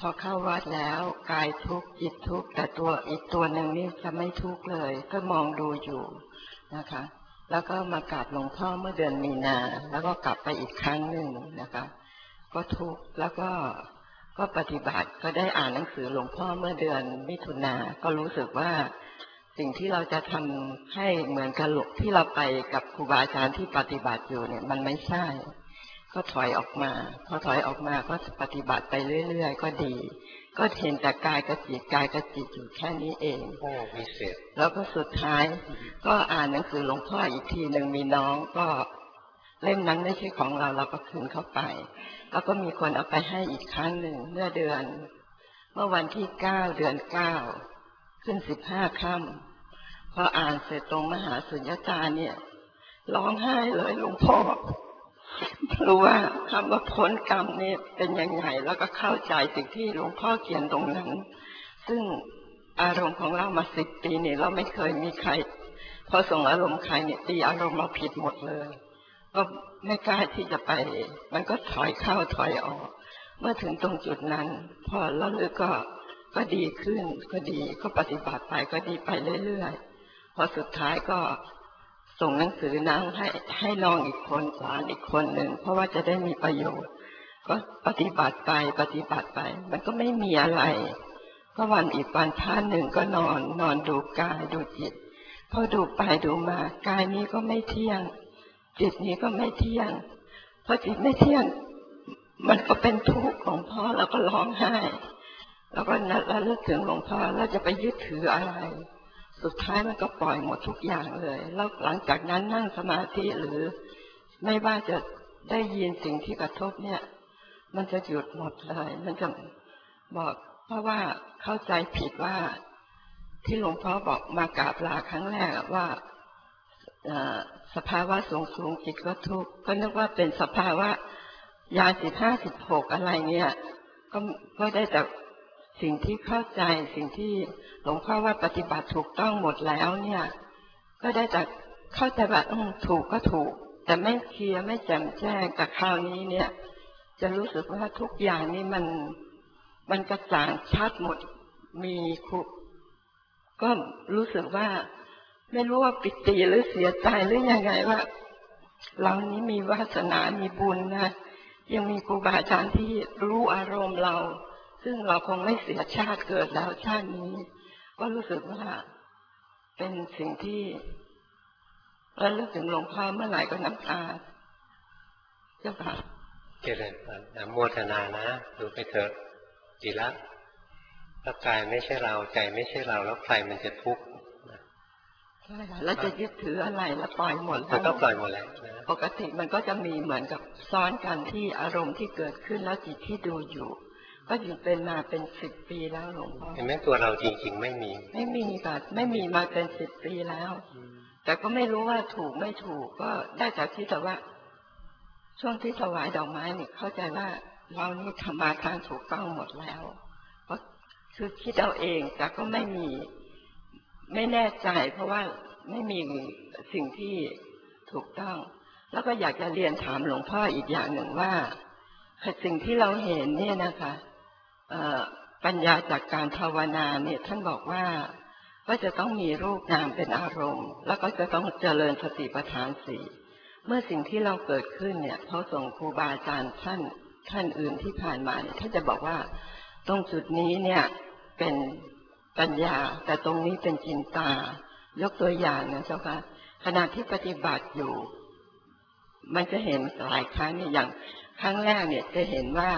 พอเข้าวัดแล้วกายทุกข์จิตทุกข์แต่ตัวอีกตัวหนึ่งนี่จะไม่ทุกข์เลยก็มองดูอยู่นะคะแล้วก็มากราบหลวงพ่อเมื่อเดือนมีนาแล้วก็กลับไปอีกครั้งหนึ่งนะคะก็ทุกข์แล้วก็ก็ปฏิบัติก็ได้อ่านหนังสือหลวงพ่อเมื่อเดือนมิถุนาก็รู้สึกว่าสิ่งที่เราจะทำให้เหมือนกับหลวงที่เราไปกับครูบาอาจารย์ที่ปฏิบัติอยู่เนี่ยมันไม่ใช่ก็ถอยออกมาพอถอยออกมาก็ปฏิบัติไปเรื่อยๆก็ดีก็เห็นแต่กายกับจิตกายกับจิตอยู่แค่นี้เองโอ้พิเศษแล้วก็สุดท้ายก็อ่านหนังสือหลวงพ่ออีกทีหนึ่งมีน้องก็เล่มนั้นไม่ใช่ของเราเราก็คืนเข้าไปแล้วก็มีคนเอาไปให้อีกครั้งหนึ่งเมื่อเดือนเมื่อวันที่เก้าเดือนเก้าขึ้นสิบห้าค่ำพออ่านเสร็จตรงมหาสุญญตาเนี่ยร้องไห้เลยหลวงพ่อรู้ว่าคำว่าพ้นกรรมนี่เป็นยังไงแล้วก็เข้าใจสิ่งที่หลวงพ่อเขียนตรงนั้นซึ่งอารมณ์ของเรามาสิบปีเนี่ยเราไม่เคยมีใครพอส่งอารมณ์ใครเนี่ยตีอารมณ์เราผิดหมดเลยก็ไม่กล้าที่จะไปมันก็ถอยเข้าถอยออกเมื่อถึงตรงจุดนั้นพอแล้วลึกก็ก็ดีขึ้นก็ดีก็ปฏิบัติไปก็ดีไปเรื่อยๆพอสุดท้ายก็ส่งหนังสือน้ำให้ให้น้องอีกคนสอนอีกคนหนึ่งเพราะว่าจะได้มีประโยชน์ก็ปฏิบัติไปปฏิบัติไปมันก็ไม่มีอะไรก็วันอีกวันพาหนึ่งก็นอนนอนดูกายดูจิตพอดูไปดูมากายนี้ก็ไม่เที่ยงจิตนี้ก็ไม่เที่ยงพอจิตไม่เที่ยงมันก็เป็นทุกข์ของพ่อแล้วก็ร้องไห้แล้วก็นัดแล้วลึกถึงหลวงพ่อแล้วจะไปยึดถืออะไรสุดท้ายมันก็ปล่อยหมดทุกอย่างเลยแล้วหลังจากนั้นนั่งสมาธิหรือไม่ว่าจะได้ยินสิ่งที่กระทบเนี่ยมันจะหยุดหมดเลยมันจะบอกเพราะว่าเข้าใจผิดว่าที่หลวงพ่อบอกมากราบลาครั้งแรกว่าสภาวะสูงสูงจิตก็ทุกข์ก็นึกว่าเป็นสภาวะยาสิบห้าสิบหกอะไรเนี่ยก็ก็ได้แต่สิ่งที่เข้าใจสิ่งที่หลวงพ่อว่าปฏิบัติถูกต้องหมดแล้วเนี่ยก็ได้แต่เข้าใจว่าอืมถูกก็ถูกแต่ไม่เคลียร์ไม่แจ่มแจ้งแต่คราวนี้เนี่ยจะรู้สึกว่าทุกอย่างนี่มันมันกระจ่างชัดหมดมีครูก็รู้สึกว่าไม่รู้ว่าปิติหรือเสียใจหรือยังไงว่าเรานี้มีวาสนามีบุญนะยังมีครูบาอาจารย์ที่รู้อารมณ์เราซึ่งเราคงไม่เสียชาติเกิดแล้วชาตินี้ก็รู้สึกว่าเป็นสิ่งที่ระลึกถึงหลวงพ่อเมื่อไหร่ก็น้ำตาเจ้าค่ะเจริญพรอนุโมทนานะดูไปเถอะดีละร่างกายไม่ใช่เราใจไม่ใช่เราแล้วใครมันจะทุกข์ใช่ค่ะแล้วจะยึดถืออะไรแล้วปล่อยหมดมันก็ปล่อยหมดแล้วปกติมันก็จะมีเหมือนกับซ้อนกันที่อารมณ์ที่เกิดขึ้นแล้วจิตที่ดูอยู่ก็อยู่เป็นมาเป็นสิบปีแล้วหลวงพ่อเห็นไหมตัวเราจริงๆไม่มีไม่มีค่ะไม่มีมาเป็นสิบปีแล้วแต่ก็ไม่รู้ว่าถูกไม่ถูกก็ได้จากที่แต่ว่าช่วงที่ถวายดอกไม้นี่เข้าใจว่าเรานี่ทำมาทางถูกต้องหมดแล้วเพราะคือคิดเอาเองแต่ก็ไม่มีไม่แน่ใจเพราะว่าไม่มีสิ่งที่ถูกต้องแล้วก็อยากจะเรียนถามหลวงพ่ออีกอย่างหนึ่งว่าสิ่งที่เราเห็นเนี่ยนะคะปัญญาจากการภาวนาเนี่ยท่านบอกว่าก็จะต้องมีรูปนามเป็นอารมณ์แล้วก็จะต้องเจริญสติปัฏฐานสี่เมื่อสิ่งที่เราเกิดขึ้นเนี่ยเขาส่งครูบาอาจารย์ท่านท่านอื่นที่ผ่านมาเนี่ยท่านจะบอกว่าตรงจุดนี้เนี่ยเป็นปัญญาแต่ตรงนี้เป็นจินตายกตัวอย่างนะเจ้าค่ะขณะที่ปฏิบัติอยู่มันจะเห็นหลายครั้งเนี่ยอย่างครั้งแรกเนี่ยจะเห็นว่า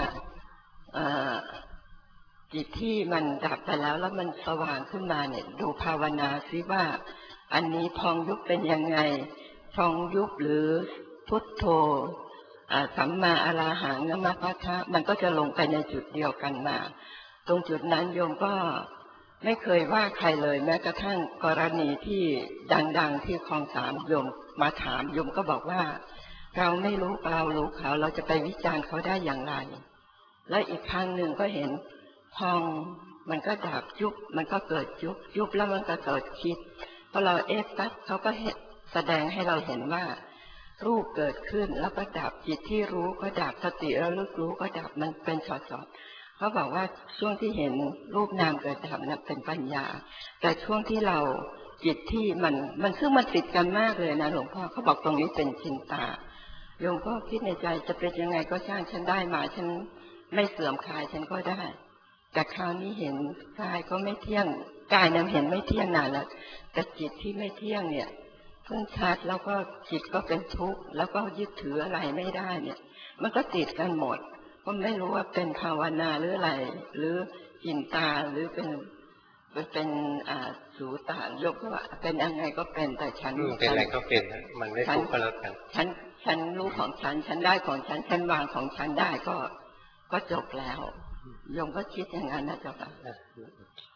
จิตที่มันดับไปแล้วแล้วมันสว่างขึ้นมาเนี่ยดูภาวนาซิว่าอันนี้พองยุบเป็นยังไงพองยุบหรือพุทโธสัมมาอรหังนะมะพะทะมันก็จะลงไปในจุดเดียวกันมาตรงจุดนั้นโยมก็ไม่เคยว่าใครเลยแม้กระทั่งกรณีที่ดังๆที่คลองสามโยมมาถามโยมก็บอกว่าเราไม่รู้เรารู้เขาเราจะไปวิจารณ์เขาได้อย่างไรและอีกครั้งหนึ่งก็เห็นพองมันก็ดับยุบมันก็เกิดยุบยุบแล้วมันก็เกิดคิดพอเราเอฟปั๊บเขาก็แสดงให้เราเห็นว่ารูปเกิดขึ้นแล้วก็ดับจิตที่รู้ก็ดับสติระลึกรู้ก็ดับมันเป็นสอดเขาบอกว่าช่วงที่เห็นรูปนามเกิดดับนั้นเป็นปัญญาแต่ช่วงที่เราจิตที่มันมันซึ่งมันติดกันมากเลยนะหลวงพ่อเขาบอกตรงนี้เป็นจินตาโยมก็คิดในใจจะเป็นยังไงก็ช่างฉันได้มาฉันไม่เสื่อมคลายฉันก็ได้แต่คราวนี้เห็นกายก็ไม่เที่ยงกายนั้นเห็นไม่เที่ยงนานแล้วแต่จิตที่ไม่เที่ยงเนี่ยเพิ่งชัดแล้วก็จิตก็เป็นทุกข์แล้วก็ยึดถืออะไรไม่ได้เนี่ยมันก็ติดกันหมดก็ไม่รู้ว่าเป็นภาวนาหรืออะไรหรือจินตาหรือเป็นเป็นอ่าสูตายกว่าเป็นยังไงก็เป็นแต่ฉันเป็นอะไรก็เป็นมันไม่ทุกข์ก็แล้วกันฉันฉันรู้ของฉันฉันได้ของฉันฉันวางของฉันได้ก็ก็จบแล้วโยมก็คิดอย่างนั้นนะเจ้าค่ะ